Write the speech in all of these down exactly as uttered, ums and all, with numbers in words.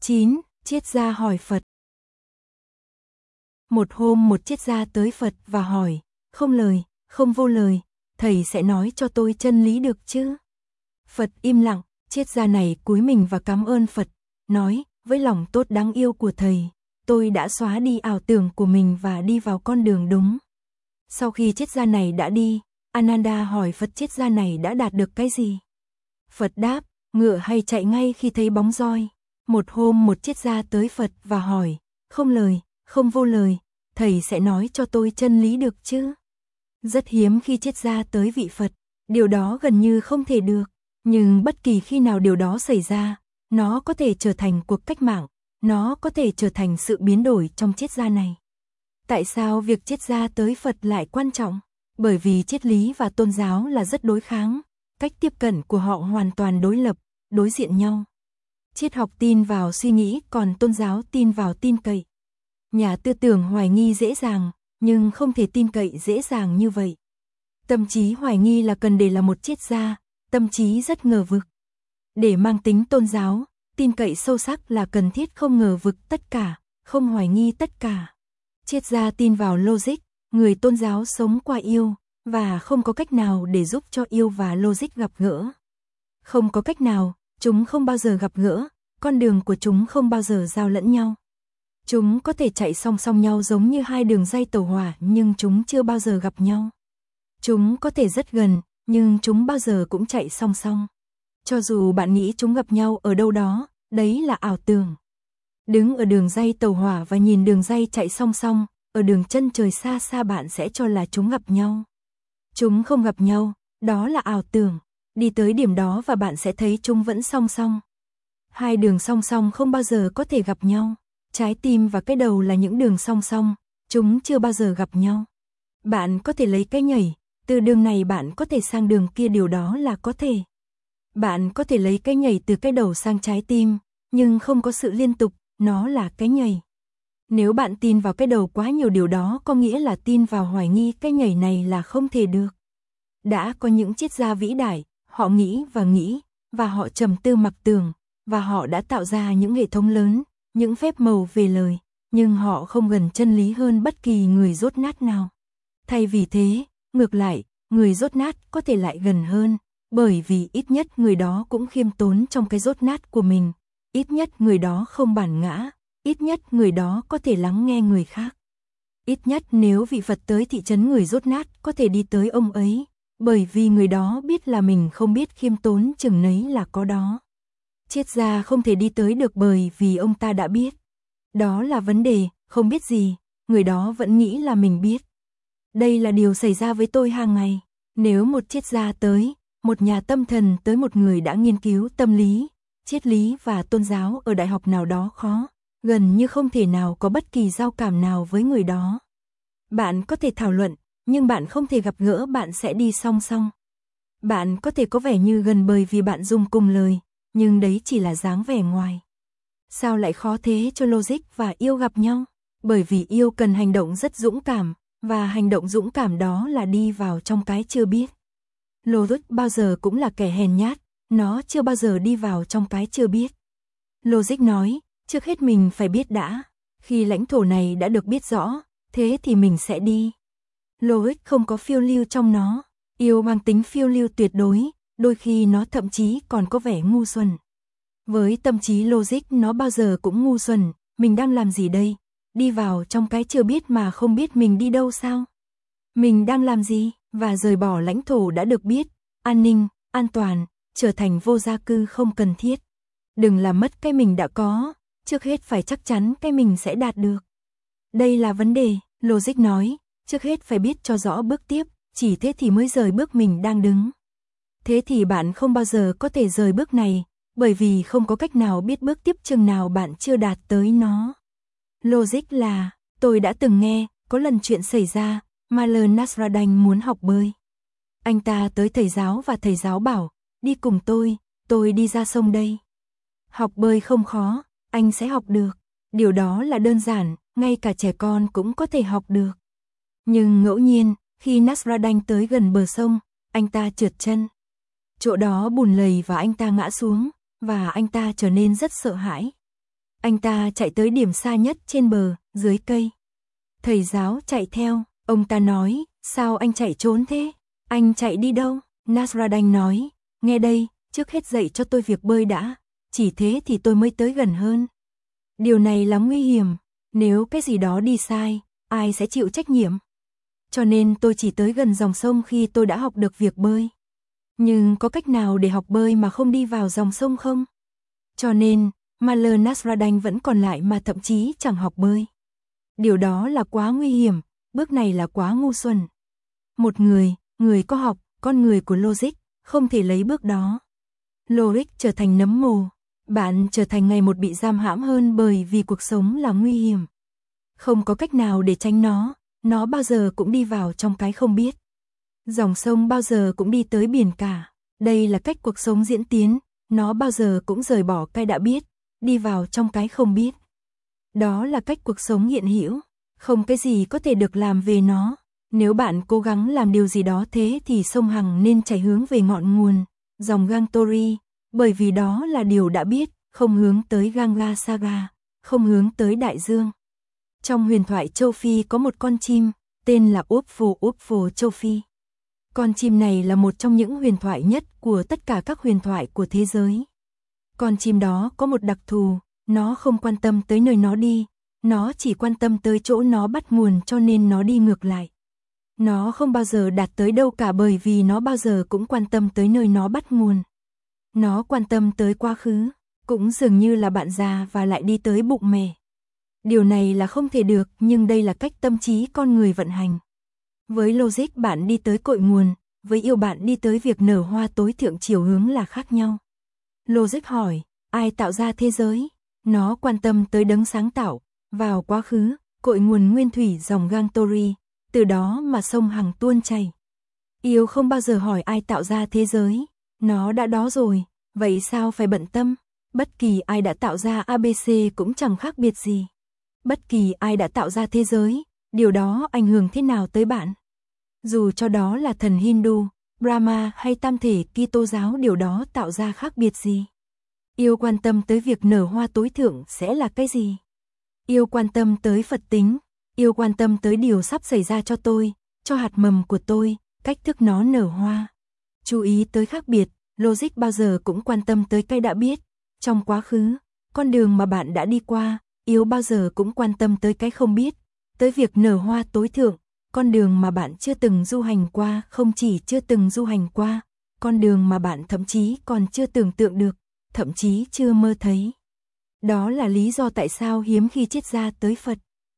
chín. Triết gia hỏi Phật. Một hôm một triết gia tới Phật và hỏi, không lời, không vô lời, thầy sẽ nói cho tôi chân lý được chứ? Phật im lặng, triết gia này cúi mình và cảm ơn Phật, nói, với lòng tốt đáng yêu của thầy, tôi đã xóa đi ảo tưởng của mình và đi vào con đường đúng. Sau khi triết gia này đã đi, Ananda hỏi Phật triết gia này đã đạt được cái gì? Phật đáp, ngựa hay chạy ngay khi thấy bóng roi. Một hôm một triết gia tới Phật và hỏi, không lời, không vô lời, thầy sẽ nói cho tôi chân lý được chứ? Rất hiếm khi triết gia tới vị Phật, điều đó gần như không thể được, nhưng bất kỳ khi nào điều đó xảy ra, nó có thể trở thành cuộc cách mạng, nó có thể trở thành sự biến đổi trong triết gia này. Tại sao việc triết gia tới Phật lại quan trọng? Bởi vì triết lý và tôn giáo là rất đối kháng, cách tiếp cận của họ hoàn toàn đối lập, đối diện nhau. Triết học tin vào suy nghĩ, còn tôn giáo tin vào tin cậy. Nhà tư tưởng hoài nghi dễ dàng, nhưng không thể tin cậy dễ dàng như vậy. Tâm trí hoài nghi là cần để là một triết gia, tâm trí rất ngờ vực. Để mang tính tôn giáo, tin cậy sâu sắc là cần thiết, không ngờ vực tất cả, không hoài nghi tất cả. Triết gia tin vào logic, người tôn giáo sống qua yêu, và không có cách nào để giúp cho yêu và logic gặp gỡ. Không có cách nào, chúng không bao giờ gặp gỡ, con đường của chúng không bao giờ giao lẫn nhau. Chúng có thể chạy song song nhau giống như hai đường dây tàu hỏa, nhưng chúng chưa bao giờ gặp nhau. Chúng có thể rất gần, nhưng chúng bao giờ cũng chạy song song. Cho dù bạn nghĩ chúng gặp nhau ở đâu đó, đấy là ảo tưởng. Đứng ở đường dây tàu hỏa và nhìn đường dây chạy song song, ở đường chân trời xa xa bạn sẽ cho là chúng gặp nhau. Chúng không gặp nhau, đó là ảo tưởng. Đi tới điểm đó và bạn sẽ thấy chúng vẫn song song. Hai đường song song không bao giờ có thể gặp nhau. Trái tim và cái đầu là những đường song song, chúng chưa bao giờ gặp nhau. Bạn có thể lấy cái nhảy, từ đường này bạn có thể sang đường kia, điều đó là có thể. Bạn có thể lấy cái nhảy từ cái đầu sang trái tim, nhưng không có sự liên tục, nó là cái nhảy. Nếu bạn tin vào cái đầu quá nhiều, điều đó có nghĩa là tin vào hoài nghi cái nhảy này là không thể được. Đã có những triết gia vĩ đại, họ nghĩ và nghĩ, và họ trầm tư mặc tưởng, và họ đã tạo ra những hệ thống lớn, những phép màu về lời, nhưng họ không gần chân lý hơn bất kỳ người dốt nát nào. Thay vì thế, ngược lại, người dốt nát có thể lại gần hơn, bởi vì ít nhất người đó cũng khiêm tốn trong cái dốt nát của mình, ít nhất người đó không bản ngã, ít nhất người đó có thể lắng nghe người khác. Ít nhất nếu vị Phật tới thị trấn người dốt nát có thể đi tới ông ấy, bởi vì người đó biết là mình không biết khiêm tốn chừng nấy là có đó. Triết gia không thể đi tới được bởi vì ông ta đã biết. Đó là vấn đề, không biết gì, người đó vẫn nghĩ là mình biết. Đây là điều xảy ra với tôi hàng ngày. Nếu một triết gia tới, một nhà tâm thần tới một người đã nghiên cứu tâm lý, triết lý và tôn giáo ở đại học nào đó khó, gần như không thể nào có bất kỳ giao cảm nào với người đó. Bạn có thể thảo luận, nhưng bạn không thể gặp gỡ, bạn sẽ đi song song. Bạn có thể có vẻ như gần bởi vì bạn dùng cùng lời, nhưng đấy chỉ là dáng vẻ ngoài. Sao lại khó thế cho logic và yêu gặp nhau? Bởi vì yêu cần hành động rất dũng cảm, và hành động dũng cảm đó là đi vào trong cái chưa biết. Logic bao giờ cũng là kẻ hèn nhát, nó chưa bao giờ đi vào trong cái chưa biết. Logic nói, trước hết mình phải biết đã, khi lãnh thổ này đã được biết rõ, thế thì mình sẽ đi. Logic không có phiêu lưu trong nó, yêu mang tính phiêu lưu tuyệt đối, đôi khi nó thậm chí còn có vẻ ngu xuẩn. Với tâm trí logic nó bao giờ cũng ngu xuẩn, mình đang làm gì đây? Đi vào trong cái chưa biết mà không biết mình đi đâu sao? Mình đang làm gì? Và rời bỏ lãnh thổ đã được biết, an ninh, an toàn, trở thành vô gia cư không cần thiết. Đừng làm mất cái mình đã có, trước hết phải chắc chắn cái mình sẽ đạt được. Đây là vấn đề, logic nói, trước hết phải biết cho rõ bước tiếp, chỉ thế thì mới rời bước mình đang đứng. Thế thì bạn không bao giờ có thể rời bước này, bởi vì không có cách nào biết bước tiếp chừng nào bạn chưa đạt tới nó. Logic là, tôi đã từng nghe, có lần chuyện xảy ra, Maler Nasrallah muốn học bơi. Anh ta tới thầy giáo và thầy giáo bảo, đi cùng tôi, tôi đi ra sông đây. Học bơi không khó, anh sẽ học được. Điều đó là đơn giản, ngay cả trẻ con cũng có thể học được. Nhưng ngẫu nhiên, khi Nasrallah tới gần bờ sông, anh ta trượt chân. Chỗ đó bùn lầy và anh ta ngã xuống, và anh ta trở nên rất sợ hãi. Anh ta chạy tới điểm xa nhất trên bờ, dưới cây. Thầy giáo chạy theo, ông ta nói, sao anh chạy trốn thế? Anh chạy đi đâu? Nasrudin nói, nghe đây, trước hết dạy cho tôi việc bơi đã, chỉ thế thì tôi mới tới gần hơn. Điều này lắm nguy hiểm, nếu cái gì đó đi sai, ai sẽ chịu trách nhiệm? Cho nên tôi chỉ tới gần dòng sông khi tôi đã học được việc bơi. Nhưng có cách nào để học bơi mà không đi vào dòng sông không? Cho nên, Maler Nasrudin vẫn còn lại mà thậm chí chẳng học bơi. Điều đó là quá nguy hiểm, bước này là quá ngu xuẩn. Một người, người có học, con người của logic, không thể lấy bước đó. Logic trở thành nấm mồ, bạn trở thành ngày một bị giam hãm hơn bởi vì cuộc sống là nguy hiểm. Không có cách nào để tránh nó, nó bao giờ cũng đi vào trong cái không biết. Dòng sông bao giờ cũng đi tới biển cả, đây là cách cuộc sống diễn tiến, nó bao giờ cũng rời bỏ cái đã biết, đi vào trong cái không biết. Đó là cách cuộc sống hiện hữu, không cái gì có thể được làm về nó. Nếu bạn cố gắng làm điều gì đó thế thì sông Hằng nên chảy hướng về ngọn nguồn, dòng Gangtori, bởi vì đó là điều đã biết, không hướng tới Ganga Saga, không hướng tới đại dương. Trong huyền thoại châu Phi có một con chim, tên là Upfu Upfu châu Phi. Con chim này là một trong những huyền thoại nhất của tất cả các huyền thoại của thế giới. Con chim đó có một đặc thù, nó không quan tâm tới nơi nó đi, nó chỉ quan tâm tới chỗ nó bắt nguồn cho nên nó đi ngược lại. Nó không bao giờ đạt tới đâu cả bởi vì nó bao giờ cũng quan tâm tới nơi nó bắt nguồn. Nó quan tâm tới quá khứ, cũng dường như là bạn già và lại đi tới bụng mẹ. Điều này là không thể được nhưng đây là cách tâm trí con người vận hành. Với logic bạn đi tới cội nguồn, với yêu bạn đi tới việc nở hoa tối thượng chiều hướng là khác nhau. Logic hỏi, ai tạo ra thế giới? Nó quan tâm tới đấng sáng tạo, vào quá khứ, cội nguồn nguyên thủy dòng Gangtori, từ đó mà sông Hằng tuôn chảy. Yêu không bao giờ hỏi ai tạo ra thế giới, nó đã đó rồi, vậy sao phải bận tâm? Bất kỳ ai đã tạo ra a bê xê cũng chẳng khác biệt gì. Bất kỳ ai đã tạo ra thế giới, điều đó ảnh hưởng thế nào tới bạn? Dù cho đó là thần Hindu, Brahma hay tam thể Kitô giáo điều đó tạo ra khác biệt gì? Yêu quan tâm tới việc nở hoa tối thượng sẽ là cái gì? Yêu quan tâm tới Phật tính, yêu quan tâm tới điều sắp xảy ra cho tôi, cho hạt mầm của tôi, cách thức nó nở hoa. Chú ý tới khác biệt, logic bao giờ cũng quan tâm tới cái đã biết, trong quá khứ, con đường mà bạn đã đi qua, yêu bao giờ cũng quan tâm tới cái không biết, tới việc nở hoa tối thượng, con đường mà bạn chưa từng du hành qua, không chỉ chưa từng du hành qua, con đường mà bạn thậm chí còn chưa tưởng tượng được, thậm chí chưa mơ thấy. Đó là lý do tại sao hiếm khi triết gia tới Phật.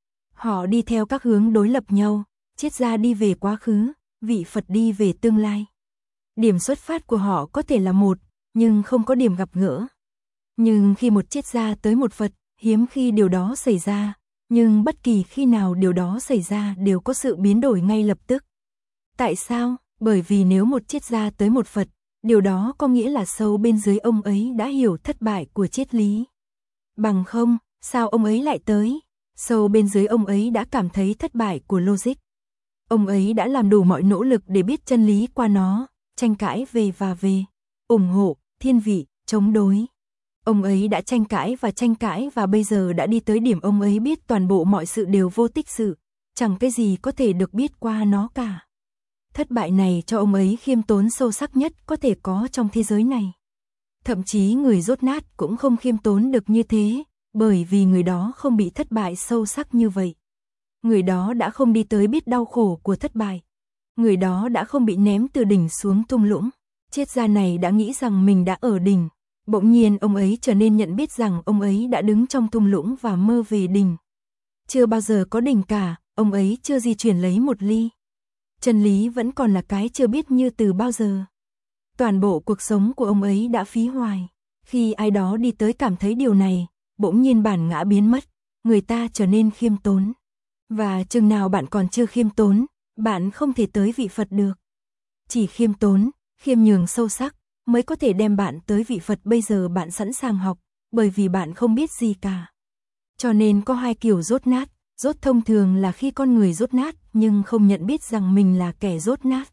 Họ đi theo các hướng đối lập nhau, triết gia đi về quá khứ, vị Phật đi về tương lai. Điểm xuất phát của họ có thể là một, nhưng không có điểm gặp gỡ. Nhưng khi một triết gia tới một Phật, hiếm khi điều đó xảy ra, nhưng bất kỳ khi nào điều đó xảy ra đều có sự biến đổi ngay lập tức. Tại sao? Bởi vì nếu một triết gia tới một Phật, điều đó có nghĩa là sâu bên dưới ông ấy đã hiểu thất bại của triết lý. Bằng không, sao ông ấy lại tới? Sâu bên dưới ông ấy đã cảm thấy thất bại của logic. Ông ấy đã làm đủ mọi nỗ lực để biết chân lý qua nó, tranh cãi về và về, ủng hộ, thiên vị, chống đối. Ông ấy đã tranh cãi và tranh cãi và bây giờ đã đi tới điểm ông ấy biết toàn bộ mọi sự đều vô tích sự, chẳng cái gì có thể được biết qua nó cả. Thất bại này cho ông ấy khiêm tốn sâu sắc nhất có thể có trong thế giới này. Thậm chí người dốt nát cũng không khiêm tốn được như thế, bởi vì người đó không bị thất bại sâu sắc như vậy. Người đó đã không đi tới biết đau khổ của thất bại. Người đó đã không bị ném từ đỉnh xuống thung lũng. Triết gia này đã nghĩ rằng mình đã ở đỉnh. Bỗng nhiên ông ấy trở nên nhận biết rằng ông ấy đã đứng trong thung lũng và mơ về đỉnh. Chưa bao giờ có đỉnh cả, ông ấy chưa di chuyển lấy một ly. Chân lý vẫn còn là cái chưa biết như từ bao giờ. Toàn bộ cuộc sống của ông ấy đã phí hoài. Khi ai đó đi tới cảm thấy điều này, bỗng nhiên bản ngã biến mất, người ta trở nên khiêm tốn. Và chừng nào bạn còn chưa khiêm tốn, bạn không thể tới vị Phật được. Chỉ khiêm tốn, khiêm nhường sâu sắc, mới có thể đem bạn tới vị Phật bây giờ bạn sẵn sàng học, bởi vì bạn không biết gì cả. Cho nên có hai kiểu dốt nát, dốt thông thường là khi con người dốt nát nhưng không nhận biết rằng mình là kẻ dốt nát.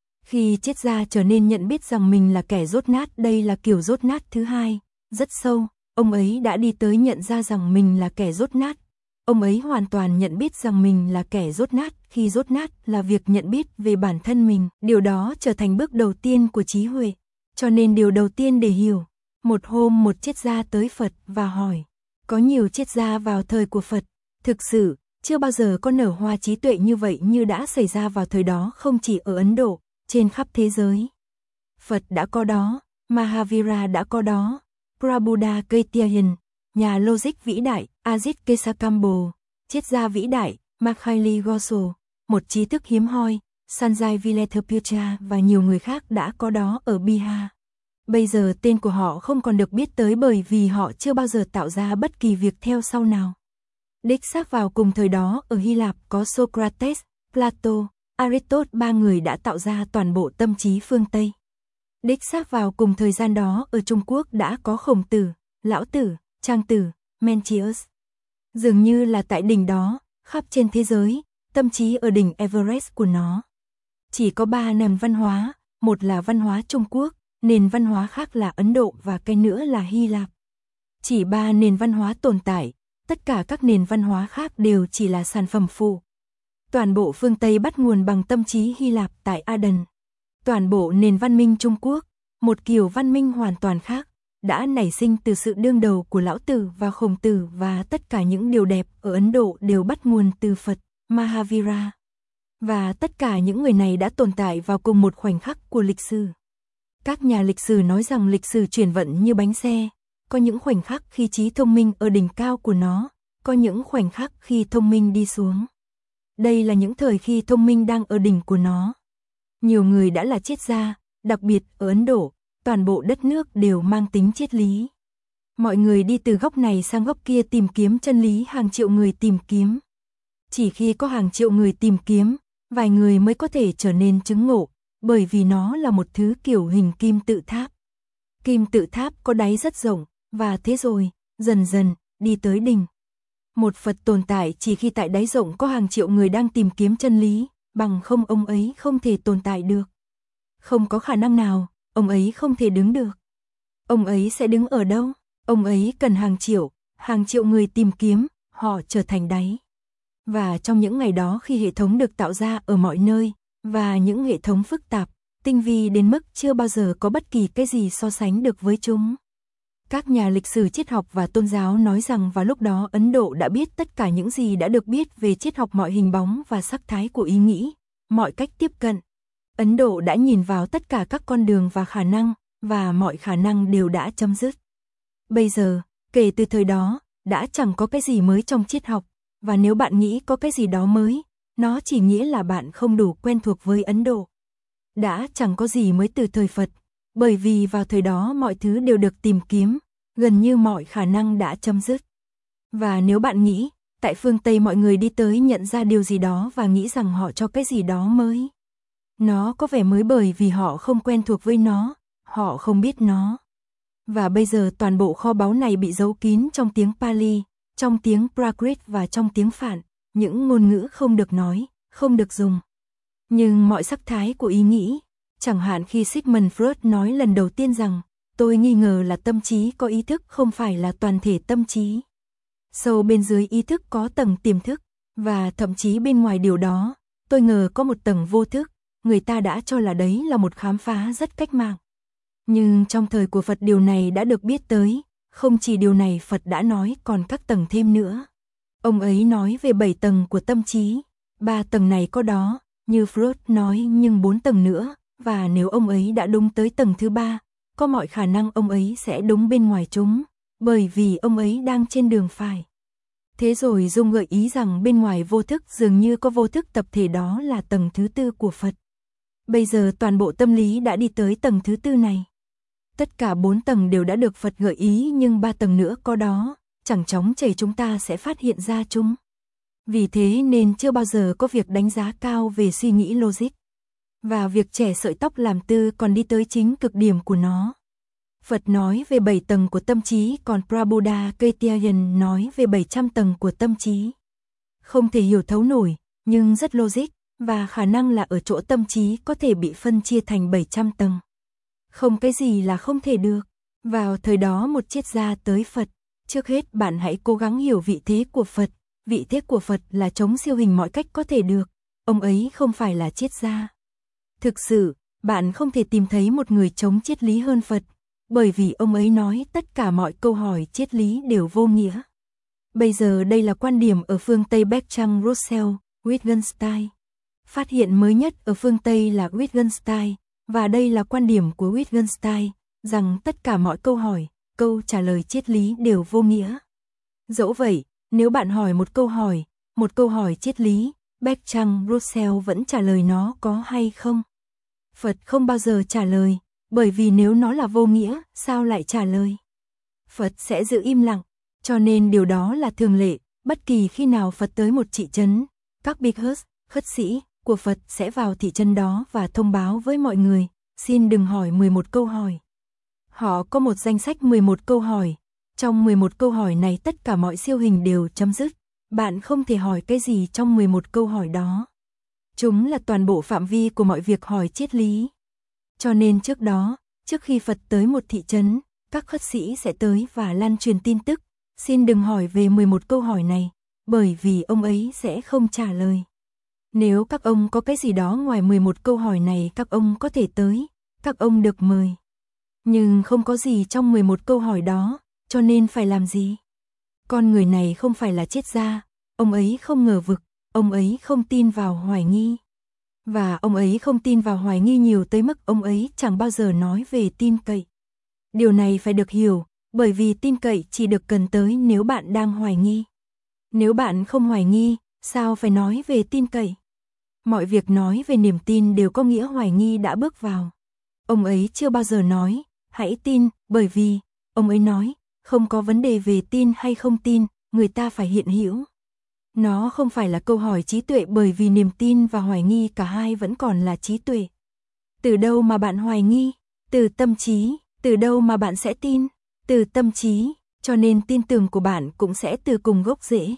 Khi triết gia trở nên nhận biết rằng mình là kẻ dốt nát, đây là kiểu dốt nát thứ hai, rất sâu, ông ấy đã đi tới nhận ra rằng mình là kẻ dốt nát. Ông ấy hoàn toàn nhận biết rằng mình là kẻ dốt nát, khi dốt nát là việc nhận biết về bản thân mình. Điều đó trở thành bước đầu tiên của trí huệ. Cho nên điều đầu tiên để hiểu. Một hôm một triết gia tới Phật và hỏi. Có nhiều triết gia vào thời của Phật. Thực sự, chưa bao giờ có nở hoa trí tuệ như vậy như đã xảy ra vào thời đó, không chỉ ở Ấn Độ, trên khắp thế giới. Phật đã có đó, Mahavira đã có đó, Prabhupada Kaityayan, nhà logic vĩ đại, Ajit Kesakambho, triết gia vĩ đại, Mikhail Gosel, một trí thức hiếm hoi, Sanjay Vilathaputra và nhiều người khác đã có đó ở Bihar. Bây giờ tên của họ không còn được biết tới bởi vì họ chưa bao giờ tạo ra bất kỳ việc theo sau nào. Đích xác vào cùng thời đó ở Hy Lạp có Socrates, Plato, Aristotle, ba người đã tạo ra toàn bộ tâm trí phương Tây. Đích xác vào cùng thời gian đó ở Trung Quốc đã có Khổng Tử, Lão Tử, Trang Tử, Mencius. Dường như là tại đỉnh đó, khắp trên thế giới, tâm trí ở đỉnh Everest của nó. Chỉ có ba nền văn hóa, một là văn hóa Trung Quốc, nền văn hóa khác là Ấn Độ và cái nữa là Hy Lạp. Chỉ ba nền văn hóa tồn tại, tất cả các nền văn hóa khác đều chỉ là sản phẩm phụ. Toàn bộ phương Tây bắt nguồn bằng tâm trí Hy Lạp tại Aden. Toàn bộ nền văn minh Trung Quốc, một kiểu văn minh hoàn toàn khác, đã nảy sinh từ sự đương đầu của Lão Tử và Khổng Tử, và tất cả những điều đẹp ở Ấn Độ đều bắt nguồn từ Phật, Mahavira. Và tất cả những người này đã tồn tại vào cùng một khoảnh khắc của lịch sử. Các nhà lịch sử nói rằng lịch sử chuyển vận như bánh xe, có những khoảnh khắc khi trí thông minh ở đỉnh cao của nó, có những khoảnh khắc khi thông minh đi xuống. Đây là những thời khi thông minh đang ở đỉnh của nó. Nhiều người đã là triết gia, đặc biệt ở Ấn Độ, toàn bộ đất nước đều mang tính triết lý. Mọi người đi từ góc này sang góc kia tìm kiếm chân lý, hàng triệu người tìm kiếm. Chỉ khi có hàng triệu người tìm kiếm, vài người mới có thể trở nên chứng ngộ, bởi vì nó là một thứ kiểu hình kim tự tháp. Kim tự tháp có đáy rất rộng, và thế rồi, dần dần, đi tới đỉnh. Một Phật tồn tại chỉ khi tại đáy rộng có hàng triệu người đang tìm kiếm chân lý, bằng không ông ấy không thể tồn tại được. Không có khả năng nào, ông ấy không thể đứng được. Ông ấy sẽ đứng ở đâu? Ông ấy cần hàng triệu, hàng triệu người tìm kiếm, họ trở thành đáy. Và trong những ngày đó khi hệ thống được tạo ra ở mọi nơi, và những hệ thống phức tạp, tinh vi đến mức chưa bao giờ có bất kỳ cái gì so sánh được với chúng. Các nhà lịch sử triết học và tôn giáo nói rằng vào lúc đó Ấn Độ đã biết tất cả những gì đã được biết về triết học, mọi hình bóng và sắc thái của ý nghĩ, mọi cách tiếp cận. Ấn Độ đã nhìn vào tất cả các con đường và khả năng, và mọi khả năng đều đã chấm dứt. Bây giờ, kể từ thời đó, đã chẳng có cái gì mới trong triết học, và nếu bạn nghĩ có cái gì đó mới, nó chỉ nghĩa là bạn không đủ quen thuộc với Ấn Độ. Đã chẳng có gì mới từ thời Phật, bởi vì vào thời đó mọi thứ đều được tìm kiếm, gần như mọi khả năng đã chấm dứt. Và nếu bạn nghĩ, tại phương Tây mọi người đi tới nhận ra điều gì đó và nghĩ rằng họ cho cái gì đó mới. Nó có vẻ mới bởi vì họ không quen thuộc với nó, họ không biết nó. Và bây giờ toàn bộ kho báu này bị giấu kín trong tiếng Pali, trong tiếng Prakrit và trong tiếng Phạn, những ngôn ngữ không được nói, không được dùng. Nhưng mọi sắc thái của ý nghĩ, chẳng hạn khi Sigmund Freud nói lần đầu tiên rằng, tôi nghi ngờ là tâm trí có ý thức không phải là toàn thể tâm trí. Sâu bên dưới ý thức có tầng tiềm thức, và thậm chí bên ngoài điều đó, tôi ngờ có một tầng vô thức, người ta đã cho là đấy là một khám phá rất cách mạng. Nhưng trong thời của Phật điều này đã được biết tới, không chỉ điều này Phật đã nói còn các tầng thêm nữa. Ông ấy nói về bảy tầng của tâm trí, ba tầng này có đó, như Freud nói, nhưng bốn tầng nữa, và nếu ông ấy đã đúng tới tầng thứ ba, có mọi khả năng ông ấy sẽ đúng bên ngoài chúng, bởi vì ông ấy đang trên đường phải. Thế rồi Dung gợi ý rằng bên ngoài vô thức dường như có vô thức tập thể, đó là tầng thứ tư của Phật. Bây giờ toàn bộ tâm lý đã đi tới tầng thứ tư này. Tất cả bốn tầng đều đã được Phật gợi ý, nhưng ba tầng nữa có đó, chẳng chóng chảy chúng ta sẽ phát hiện ra chúng. Vì thế nên chưa bao giờ có việc đánh giá cao về suy nghĩ logic. Và việc trẻ sợi tóc làm tư còn đi tới chính cực điểm của nó. Phật nói về bảy tầng của tâm trí, còn Prabhupada Kaityayan nói về bảy trăm tầng của tâm trí. Không thể hiểu thấu nổi, nhưng rất logic, và khả năng là ở chỗ tâm trí có thể bị phân chia thành bảy trăm tầng. Không cái gì là không thể được. Vào thời đó một triết gia tới Phật, trước hết bạn hãy cố gắng hiểu vị thế của Phật, vị thế của Phật là chống siêu hình mọi cách có thể được, ông ấy không phải là triết gia. Thực sự, bạn không thể tìm thấy một người chống triết lý hơn Phật, bởi vì ông ấy nói tất cả mọi câu hỏi triết lý đều vô nghĩa. Bây giờ đây là quan điểm ở phương Tây Bertrand Russell, Wittgenstein. Phát hiện mới nhất ở phương Tây là Wittgenstein, và đây là quan điểm của Wittgenstein, rằng tất cả mọi câu hỏi, câu trả lời triết lý đều vô nghĩa. Dẫu vậy, nếu bạn hỏi một câu hỏi, một câu hỏi triết lý, Bertrand Russell vẫn trả lời nó có hay không. Phật không bao giờ trả lời, bởi vì nếu nó là vô nghĩa, sao lại trả lời? Phật sẽ giữ im lặng, cho nên điều đó là thường lệ, bất kỳ khi nào Phật tới một thị trấn, các bhikkhus, khất sĩ của Phật sẽ vào thị trấn đó và thông báo với mọi người, xin đừng hỏi mười một câu hỏi. Họ có một danh sách mười một câu hỏi, trong mười một câu hỏi này tất cả mọi siêu hình đều chấm dứt, bạn không thể hỏi cái gì trong mười một câu hỏi đó. Chúng là toàn bộ phạm vi của mọi việc hỏi triết lý. Cho nên trước đó, trước khi Phật tới một thị trấn, các khất sĩ sẽ tới và lan truyền tin tức, xin đừng hỏi về mười một câu hỏi này, bởi vì ông ấy sẽ không trả lời. Nếu các ông có cái gì đó ngoài mười một câu hỏi này các ông có thể tới, các ông được mời. Nhưng không có gì trong mười một câu hỏi đó, cho nên phải làm gì? Con người này không phải là triết gia, ông ấy không ngờ vực, ông ấy không tin vào hoài nghi. Và ông ấy không tin vào hoài nghi nhiều tới mức ông ấy chẳng bao giờ nói về tin cậy. Điều này phải được hiểu, bởi vì tin cậy chỉ được cần tới nếu bạn đang hoài nghi. Nếu bạn không hoài nghi, sao phải nói về tin cậy? Mọi việc nói về niềm tin đều có nghĩa hoài nghi đã bước vào. Ông ấy chưa bao giờ nói, hãy tin, bởi vì, ông ấy nói, không có vấn đề về tin hay không tin, người ta phải hiện hữu. Nó không phải là câu hỏi trí tuệ bởi vì niềm tin và hoài nghi cả hai vẫn còn là trí tuệ. Từ đâu mà bạn hoài nghi? Từ tâm trí. Từ đâu mà bạn sẽ tin? Từ tâm trí, cho nên tin tưởng của bạn cũng sẽ từ cùng gốc rễ.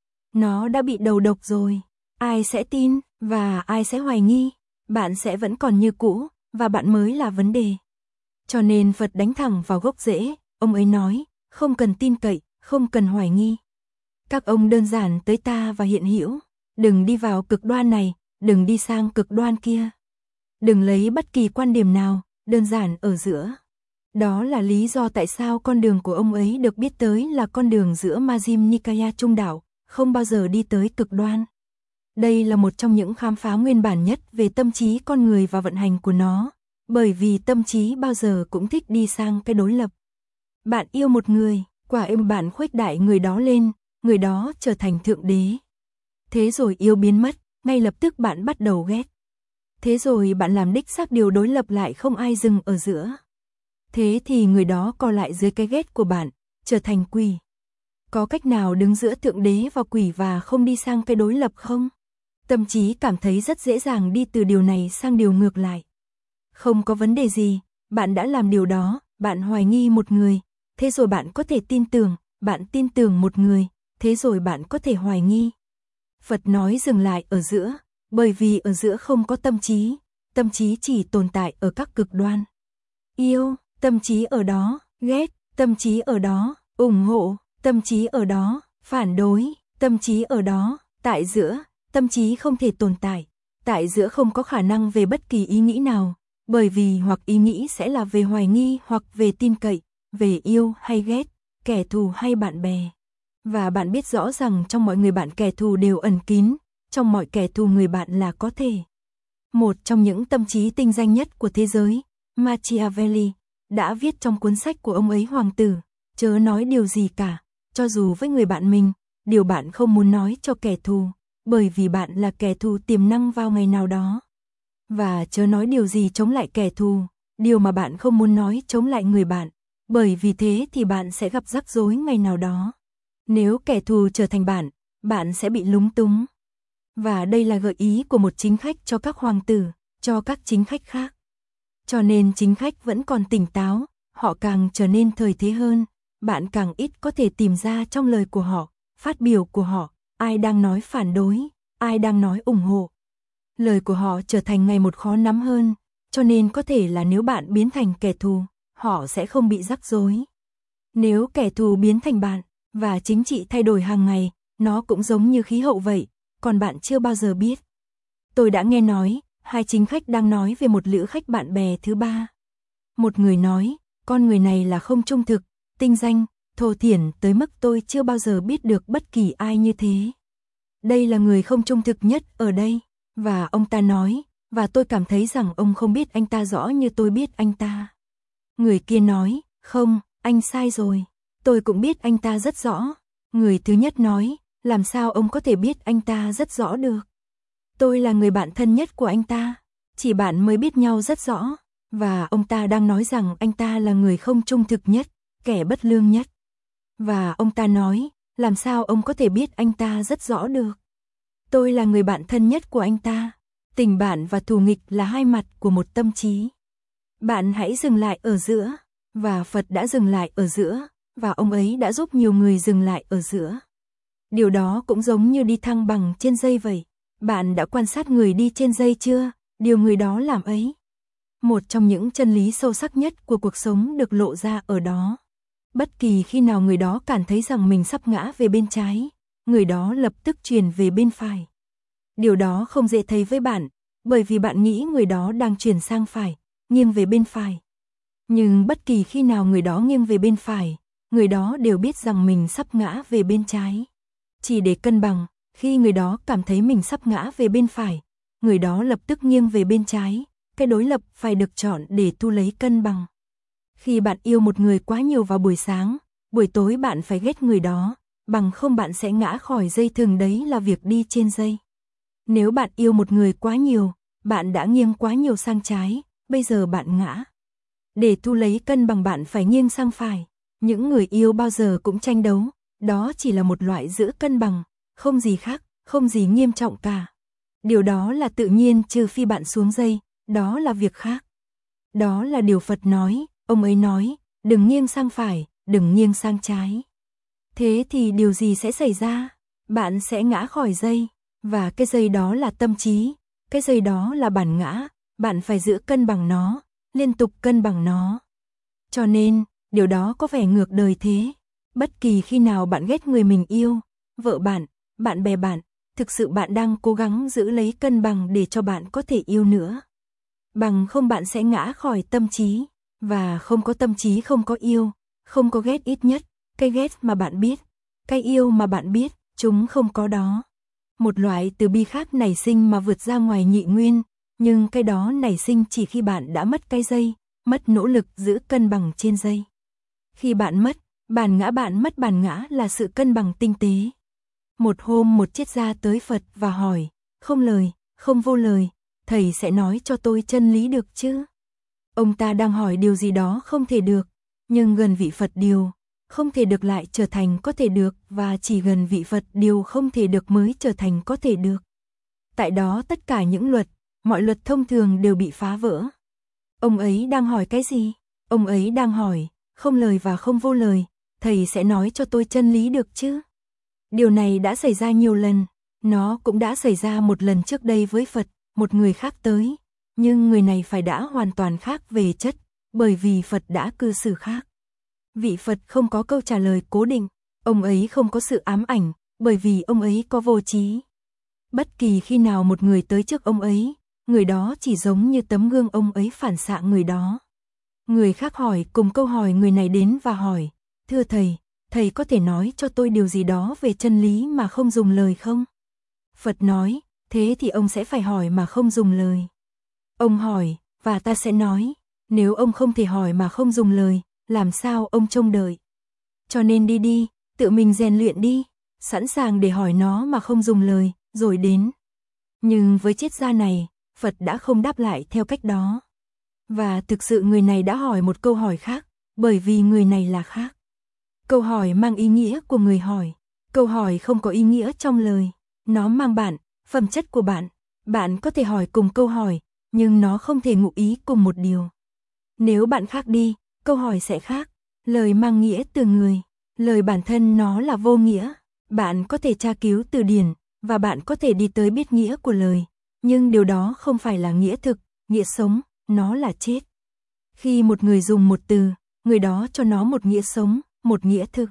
Nó đã bị đầu độc rồi. Ai sẽ tin, và ai sẽ hoài nghi? Bạn sẽ vẫn còn như cũ, và bạn mới là vấn đề. Cho nên Phật đánh thẳng vào gốc rễ, ông ấy nói, không cần tin cậy, không cần hoài nghi. Các ông đơn giản tới ta và hiện hữu, đừng đi vào cực đoan này, đừng đi sang cực đoan kia. Đừng lấy bất kỳ quan điểm nào, đơn giản ở giữa. Đó là lý do tại sao con đường của ông ấy được biết tới là con đường giữa Majjhima Nikaya trung đạo, không bao giờ đi tới cực đoan. Đây là một trong những khám phá nguyên bản nhất về tâm trí con người và vận hành của nó, bởi vì tâm trí bao giờ cũng thích đi sang cái đối lập. Bạn yêu một người, quả êm bạn khuếch đại người đó lên, người đó trở thành thượng đế. Thế rồi yêu biến mất, ngay lập tức bạn bắt đầu ghét. Thế rồi bạn làm đích xác điều đối lập lại không ai dừng ở giữa. Thế thì người đó co lại dưới cái ghét của bạn, trở thành quỷ. Có cách nào đứng giữa thượng đế và quỷ và không đi sang cái đối lập không? Tâm trí cảm thấy rất dễ dàng đi từ điều này sang điều ngược lại. Không có vấn đề gì, bạn đã làm điều đó, bạn hoài nghi một người, thế rồi bạn có thể tin tưởng, bạn tin tưởng một người, thế rồi bạn có thể hoài nghi. Phật nói dừng lại ở giữa, bởi vì ở giữa không có tâm trí, tâm trí chỉ tồn tại ở các cực đoan. Yêu, tâm trí ở đó, ghét, tâm trí ở đó, ủng hộ, tâm trí ở đó, phản đối, tâm trí ở đó, tại giữa, tâm trí không thể tồn tại, tại giữa không có khả năng về bất kỳ ý nghĩ nào, bởi vì hoặc ý nghĩ sẽ là về hoài nghi hoặc về tin cậy, về yêu hay ghét, kẻ thù hay bạn bè. Và bạn biết rõ rằng trong mọi người bạn kẻ thù đều ẩn kín, trong mọi kẻ thù người bạn là có thể. Một trong những tâm trí tinh danh nhất của thế giới, Machiavelli, đã viết trong cuốn sách của ông ấy Hoàng tử, chớ nói điều gì cả, cho dù với người bạn mình, điều bạn không muốn nói cho kẻ thù, bởi vì bạn là kẻ thù tiềm năng vào ngày nào đó. Và chớ nói điều gì chống lại kẻ thù, điều mà bạn không muốn nói chống lại người bạn, bởi vì thế thì bạn sẽ gặp rắc rối ngày nào đó. Nếu kẻ thù trở thành bạn, bạn sẽ bị lúng túng. Và đây là gợi ý của một chính khách cho các hoàng tử, cho các chính khách khác. Cho nên chính khách vẫn còn tỉnh táo, họ càng trở nên thời thế hơn, bạn càng ít có thể tìm ra trong lời của họ, phát biểu của họ, ai đang nói phản đối, ai đang nói ủng hộ. Lời của họ trở thành ngày một khó nắm hơn, cho nên có thể là nếu bạn biến thành kẻ thù, họ sẽ không bị rắc rối. Nếu kẻ thù biến thành bạn, và chính trị thay đổi hàng ngày, nó cũng giống như khí hậu vậy, còn bạn chưa bao giờ biết. Tôi đã nghe nói, hai chính khách đang nói về một lữ khách bạn bè thứ ba. Một người nói, con người này là không trung thực, tinh danh, thô thiển tới mức tôi chưa bao giờ biết được bất kỳ ai như thế. Đây là người không trung thực nhất ở đây, và ông ta nói, và tôi cảm thấy rằng ông không biết anh ta rõ như tôi biết anh ta. Người kia nói, không, anh sai rồi, tôi cũng biết anh ta rất rõ. Người thứ nhất nói, làm sao ông có thể biết anh ta rất rõ được? Tôi là người bạn thân nhất của anh ta, chỉ bạn mới biết nhau rất rõ. Và ông ta đang nói rằng anh ta là người không trung thực nhất, kẻ bất lương nhất. Và ông ta nói, làm sao ông có thể biết anh ta rất rõ được? Tôi là người bạn thân nhất của anh ta. Tình bạn và thù nghịch là hai mặt của một tâm trí. Bạn hãy dừng lại ở giữa, và Phật đã dừng lại ở giữa, và ông ấy đã giúp nhiều người dừng lại ở giữa. Điều đó cũng giống như đi thăng bằng trên dây vậy. Bạn đã quan sát người đi trên dây chưa? Điều người đó làm ấy. Một trong những chân lý sâu sắc nhất của cuộc sống được lộ ra ở đó. Bất kỳ khi nào người đó cảm thấy rằng mình sắp ngã về bên trái, người đó lập tức chuyển về bên phải. Điều đó không dễ thấy với bạn, bởi vì bạn nghĩ người đó đang chuyển sang phải, nghiêng về bên phải. Nhưng bất kỳ khi nào người đó nghiêng về bên phải, người đó đều biết rằng mình sắp ngã về bên trái. Chỉ để cân bằng, khi người đó cảm thấy mình sắp ngã về bên phải, người đó lập tức nghiêng về bên trái. Cái đối lập phải được chọn để thu lấy cân bằng. Khi bạn yêu một người quá nhiều vào buổi sáng, buổi tối bạn phải ghét người đó, bằng không bạn sẽ ngã khỏi dây thừng, đấy là việc đi trên dây. Nếu bạn yêu một người quá nhiều, bạn đã nghiêng quá nhiều sang trái, bây giờ bạn ngã. Để thu lấy cân bằng bạn phải nghiêng sang phải. Những người yêu bao giờ cũng tranh đấu, đó chỉ là một loại giữ cân bằng, không gì khác, không gì nghiêm trọng cả. Điều đó là tự nhiên trừ phi bạn xuống dây. Đó là việc khác. Đó là điều Phật nói, ông ấy nói, đừng nghiêng sang phải, đừng nghiêng sang trái. Thế thì điều gì sẽ xảy ra? Bạn sẽ ngã khỏi dây, và cái dây đó là tâm trí, cái dây đó là bản ngã, bạn phải giữ cân bằng nó, liên tục cân bằng nó. Cho nên, điều đó có vẻ ngược đời thế. Bất kỳ khi nào bạn ghét người mình yêu, vợ bạn, bạn bè bạn, thực sự bạn đang cố gắng giữ lấy cân bằng để cho bạn có thể yêu nữa. Bằng không bạn sẽ ngã khỏi tâm trí, và không có tâm trí không có yêu, không có ghét ít nhất, cái ghét mà bạn biết, cái yêu mà bạn biết, chúng không có đó. Một loại từ bi khác nảy sinh mà vượt ra ngoài nhị nguyên, nhưng cái đó nảy sinh chỉ khi bạn đã mất cái dây, mất nỗ lực giữ cân bằng trên dây. Khi bạn mất, bản ngã bạn mất bản ngã là sự cân bằng tinh tế. Một hôm một triết gia tới Phật và hỏi, không lời, không vô lời, thầy sẽ nói cho tôi chân lý được chứ? Ông ta đang hỏi điều gì đó không thể được, nhưng gần vị Phật điều không thể được lại trở thành có thể được, và chỉ gần vị Phật điều không thể được mới trở thành có thể được. Tại đó tất cả những luật, mọi luật thông thường đều bị phá vỡ. Ông ấy đang hỏi cái gì? Ông ấy đang hỏi, không lời và không vô lời, thầy sẽ nói cho tôi chân lý được chứ? Điều này đã xảy ra nhiều lần, nó cũng đã xảy ra một lần trước đây với Phật, một người khác tới, nhưng người này phải đã hoàn toàn khác về chất, bởi vì Phật đã cư xử khác. Vị Phật không có câu trả lời cố định, ông ấy không có sự ám ảnh, bởi vì ông ấy có vô trí. Bất kỳ khi nào một người tới trước ông ấy, người đó chỉ giống như tấm gương ông ấy phản xạ người đó. Người khác hỏi cùng câu hỏi người này đến và hỏi, thưa thầy, thầy có thể nói cho tôi điều gì đó về chân lý mà không dùng lời không? Phật nói, thế thì ông sẽ phải hỏi mà không dùng lời. Ông hỏi, và ta sẽ nói, nếu ông không thể hỏi mà không dùng lời, làm sao ông trông đợi? Cho nên đi đi, tự mình rèn luyện đi, sẵn sàng để hỏi nó mà không dùng lời, rồi đến. Nhưng với triết gia này, Phật đã không đáp lại theo cách đó. Và thực sự người này đã hỏi một câu hỏi khác, bởi vì người này là khác. Câu hỏi mang ý nghĩa của người hỏi, câu hỏi không có ý nghĩa trong lời, nó mang bản, phẩm chất của bạn. Bạn có thể hỏi cùng câu hỏi, nhưng nó không thể ngụ ý cùng một điều. Nếu bạn khác đi, câu hỏi sẽ khác. Lời mang nghĩa từ người, lời bản thân nó là vô nghĩa. Bạn có thể tra cứu từ điển, và bạn có thể đi tới biết nghĩa của lời, nhưng điều đó không phải là nghĩa thực, nghĩa sống, nó là chết. Khi một người dùng một từ, người đó cho nó một nghĩa sống, một nghĩa thực.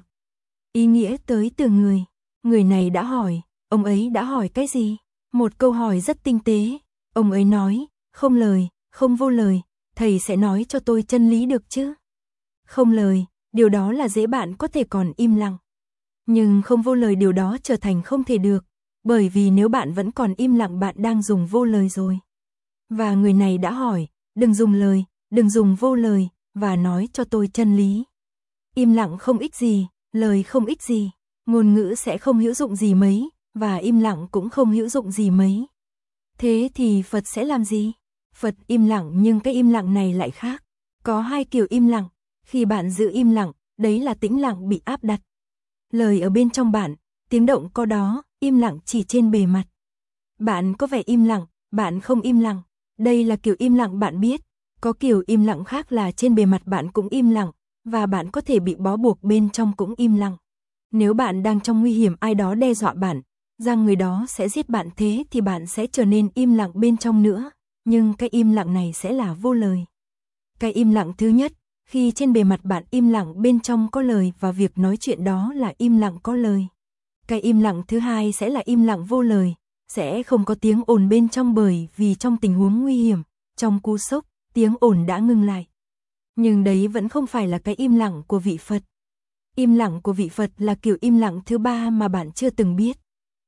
Ý nghĩa tới từ người. Người này đã hỏi, ông ấy đã hỏi cái gì? Một câu hỏi rất tinh tế. Ông ấy nói, không lời, không vô lời, thầy sẽ nói cho tôi chân lý được chứ? Không lời, điều đó là dễ, bạn có thể còn im lặng. Nhưng không vô lời, điều đó trở thành không thể được, bởi vì nếu bạn vẫn còn im lặng, bạn đang dùng vô lời rồi. Và người này đã hỏi, đừng dùng lời, đừng dùng vô lời, và nói cho tôi chân lý. Im lặng không ích gì, lời không ích gì, ngôn ngữ sẽ không hữu dụng gì mấy, và im lặng cũng không hữu dụng gì mấy. Thế thì Phật sẽ làm gì? Phật im lặng, nhưng cái im lặng này lại khác. Có hai kiểu im lặng. Khi bạn giữ im lặng, đấy là tĩnh lặng bị áp đặt. Lời ở bên trong bạn, tiếng động có đó, im lặng chỉ trên bề mặt. Bạn có vẻ im lặng, bạn không im lặng. Đây là kiểu im lặng bạn biết. Có kiểu im lặng khác là trên bề mặt bạn cũng im lặng, và bạn có thể bị bó buộc bên trong cũng im lặng. Nếu bạn đang trong nguy hiểm, ai đó đe dọa bạn, rằng người đó sẽ giết bạn, thế thì bạn sẽ trở nên im lặng bên trong nữa. Nhưng cái im lặng này sẽ là vô lời. Cái im lặng thứ nhất, khi trên bề mặt bạn im lặng, bên trong có lời, và việc nói chuyện đó là im lặng có lời. Cái im lặng thứ hai sẽ là im lặng vô lời, sẽ không có tiếng ồn bên trong, bởi vì trong tình huống nguy hiểm, trong cú sốc, tiếng ồn đã ngừng lại. Nhưng đấy vẫn không phải là cái im lặng của vị Phật. Im lặng của vị Phật là kiểu im lặng thứ ba mà bạn chưa từng biết.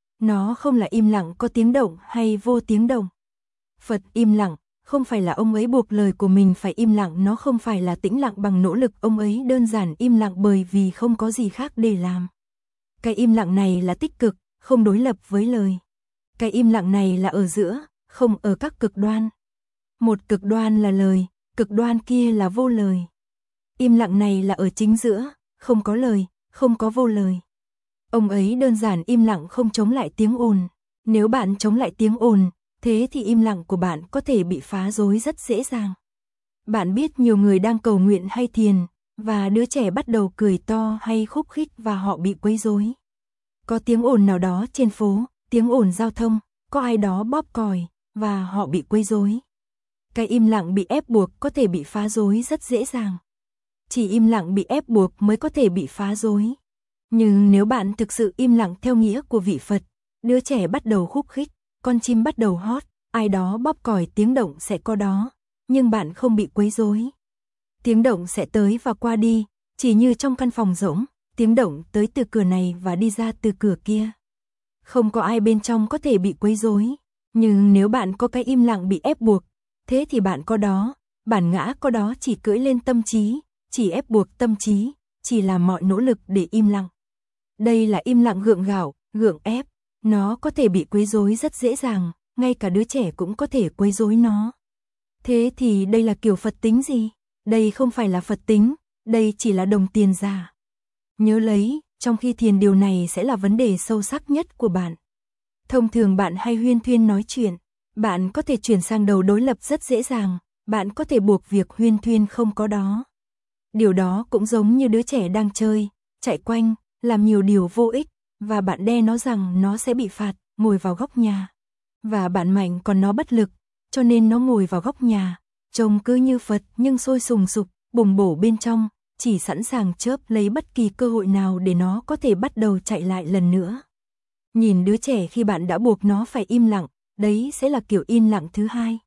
Nó không là im lặng có tiếng động hay vô tiếng động. Phật im lặng, không phải là ông ấy buộc lời của mình phải im lặng, nó không phải là tĩnh lặng bằng nỗ lực, ông ấy đơn giản im lặng bởi vì không có gì khác để làm. Cái im lặng này là tích cực, không đối lập với lời. Cái im lặng này là ở giữa, không ở các cực đoan. Một cực đoan là lời, cực đoan kia là vô lời. Im lặng này là ở chính giữa, không có lời, không có vô lời. Ông ấy đơn giản im lặng, không chống lại tiếng ồn. Nếu bạn chống lại tiếng ồn, thế thì im lặng của bạn có thể bị phá rối rất dễ dàng. Bạn biết nhiều người đang cầu nguyện hay thiền, và đứa trẻ bắt đầu cười to hay khúc khích và họ bị quấy rối. Có tiếng ồn nào đó trên phố, tiếng ồn giao thông, có ai đó bóp còi, và họ bị quấy rối. Cái im lặng bị ép buộc có thể bị phá rối rất dễ dàng. Chỉ im lặng bị ép buộc mới có thể bị phá rối. Nhưng nếu bạn thực sự im lặng theo nghĩa của vị Phật, đứa trẻ bắt đầu khúc khích, con chim bắt đầu hót, ai đó bóp còi, tiếng động sẽ có đó, nhưng bạn không bị quấy rối. Tiếng động sẽ tới và qua đi, chỉ như trong căn phòng rỗng, tiếng động tới từ cửa này và đi ra từ cửa kia. Không có ai bên trong có thể bị quấy rối. Nhưng nếu bạn có cái im lặng bị ép buộc, thế thì bạn có đó, bản ngã có đó, chỉ cưỡi lên tâm trí, chỉ ép buộc tâm trí, chỉ làm mọi nỗ lực để im lặng. Đây là im lặng gượng gạo, gượng ép. Nó có thể bị quấy rối rất dễ dàng, ngay cả đứa trẻ cũng có thể quấy rối nó. Thế thì đây là kiểu Phật tính gì? Đây không phải là Phật tính, đây chỉ là đồng tiền giả. Nhớ lấy, trong khi thiền điều này sẽ là vấn đề sâu sắc nhất của bạn. Thông thường bạn hay huyên thuyên nói chuyện, bạn có thể chuyển sang đầu đối lập rất dễ dàng, bạn có thể buộc việc huyên thuyên không có đó. Điều đó cũng giống như đứa trẻ đang chơi, chạy quanh, làm nhiều điều vô ích, và bạn đe nó rằng nó sẽ bị phạt, ngồi vào góc nhà. Và bạn mạnh còn nó bất lực, cho nên nó ngồi vào góc nhà, trông cứ như Phật nhưng sôi sùng sục, bùng bổ bên trong, chỉ sẵn sàng chớp lấy bất kỳ cơ hội nào để nó có thể bắt đầu chạy lại lần nữa. Nhìn đứa trẻ khi bạn đã buộc nó phải im lặng, đấy sẽ là kiểu im lặng thứ hai.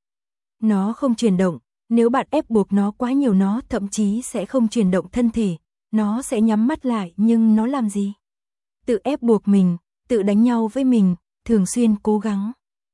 Nó không chuyển động, nếu bạn ép buộc nó quá nhiều, nó thậm chí sẽ không chuyển động thân thể, nó sẽ nhắm mắt lại, nhưng nó làm gì? Tự ép buộc mình, tự đánh nhau với mình, thường xuyên cố gắng.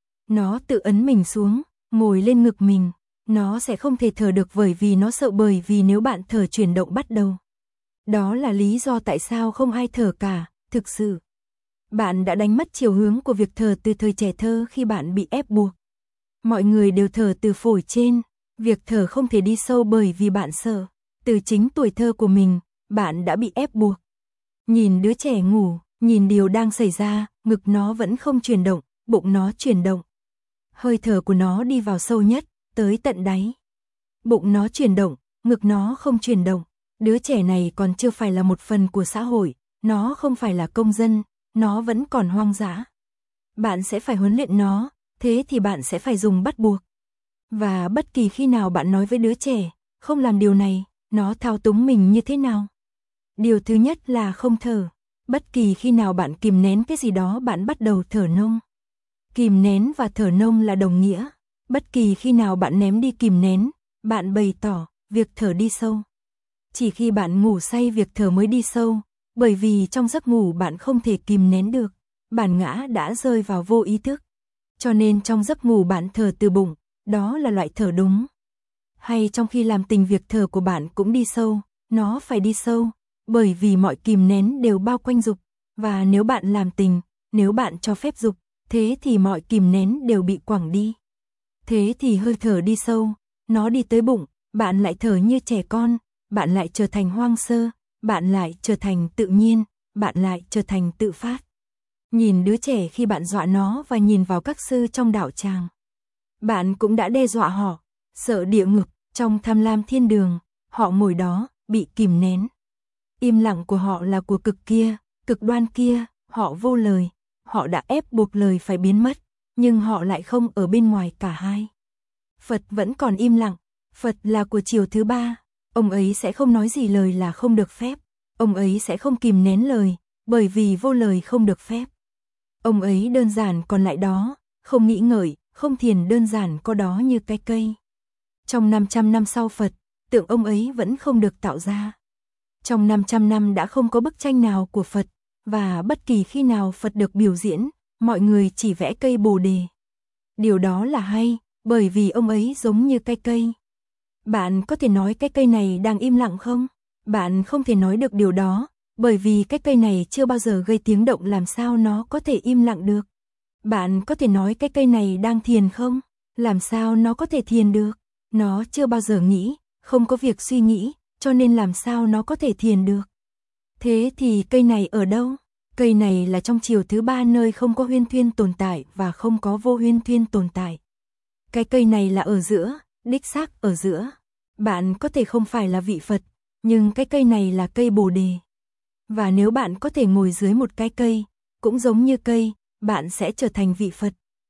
Nó tự ấn mình xuống, ngồi lên ngực mình, nó sẽ không thể thở được bởi vì nó sợ, bởi vì nếu bạn thở chuyển động bắt đầu. Đó là lý do tại sao không ai thở cả, thực sự. Bạn đã đánh mất chiều hướng của việc thở từ thời trẻ thơ khi bạn bị ép buộc. Mọi người đều thở từ phổi trên, việc thở không thể đi sâu bởi vì bạn sợ. Từ chính tuổi thơ của mình, bạn đã bị ép buộc. Nhìn đứa trẻ ngủ, nhìn điều đang xảy ra, ngực nó vẫn không chuyển động, bụng nó chuyển động. Hơi thở của nó đi vào sâu nhất, tới tận đáy. Bụng nó chuyển động, ngực nó không chuyển động. Đứa trẻ này còn chưa phải là một phần của xã hội, nó không phải là công dân, nó vẫn còn hoang dã. Bạn sẽ phải huấn luyện nó, thế thì bạn sẽ phải dùng bắt buộc. Và bất kỳ khi nào bạn nói với đứa trẻ, không làm điều này, nó thao túng mình như thế nào? Điều thứ nhất là không thở. Bất kỳ khi nào bạn kìm nén cái gì đó bạn bắt đầu thở nông. Kìm nén và thở nông là đồng nghĩa. Bất kỳ khi nào bạn ném đi kìm nén, bạn bày tỏ việc thở đi sâu. Chỉ khi bạn ngủ say việc thở mới đi sâu, bởi vì trong giấc ngủ bạn không thể kìm nén được, bản ngã đã rơi vào vô ý thức. Cho nên trong giấc ngủ bạn thở từ bụng, đó là loại thở đúng. Hay trong khi làm tình việc thở của bạn cũng đi sâu, nó phải đi sâu, bởi vì mọi kìm nén đều bao quanh dục, và nếu bạn làm tình, nếu bạn cho phép dục, thế thì mọi kìm nén đều bị quẳng đi. Thế thì hơi thở đi sâu, nó đi tới bụng, bạn lại thở như trẻ con, bạn lại trở thành hoang sơ, bạn lại trở thành tự nhiên, bạn lại trở thành tự phát. Nhìn đứa trẻ khi bạn dọa nó và nhìn vào các sư trong đạo tràng. Bạn cũng đã đe dọa họ, sợ địa ngục, trong tham lam thiên đường, họ ngồi đó, bị kìm nén. Im lặng của họ là của cực kia, cực đoan kia, họ vô lời, họ đã ép buộc lời phải biến mất, nhưng họ lại không ở bên ngoài cả hai. Phật vẫn còn im lặng, Phật là của chiều thứ ba, ông ấy sẽ không nói gì lời là không được phép, ông ấy sẽ không kìm nén lời, bởi vì vô lời không được phép. Ông ấy đơn giản còn lại đó, không nghĩ ngợi, không thiền đơn giản có đó như cái cây. Trong năm trăm năm sau Phật, tượng ông ấy vẫn không được tạo ra. Trong năm trăm năm đã không có bức tranh nào của Phật, và bất kỳ khi nào Phật được biểu diễn, mọi người chỉ vẽ cây Bồ Đề. Điều đó là hay, bởi vì ông ấy giống như cái cây. Bạn có thể nói cái cây này đang im lặng không? Bạn không thể nói được điều đó, bởi vì cái cây này chưa bao giờ gây tiếng động, làm sao nó có thể im lặng được? Bạn có thể nói cái cây này đang thiền không? Làm sao nó có thể thiền được? Nó chưa bao giờ nghĩ, không có việc suy nghĩ, cho nên làm sao nó có thể thiền được? Thế thì cây này ở đâu? Cây này là trong chiều thứ ba nơi không có huyên thuyên tồn tại và không có vô huyên thuyên tồn tại. Cái cây này là ở giữa, đích xác ở giữa. Bạn có thể không phải là vị Phật, nhưng cái cây này là cây Bồ Đề. Và nếu bạn có thể ngồi dưới một cái cây, cũng giống như cây, bạn sẽ trở thành vị Phật.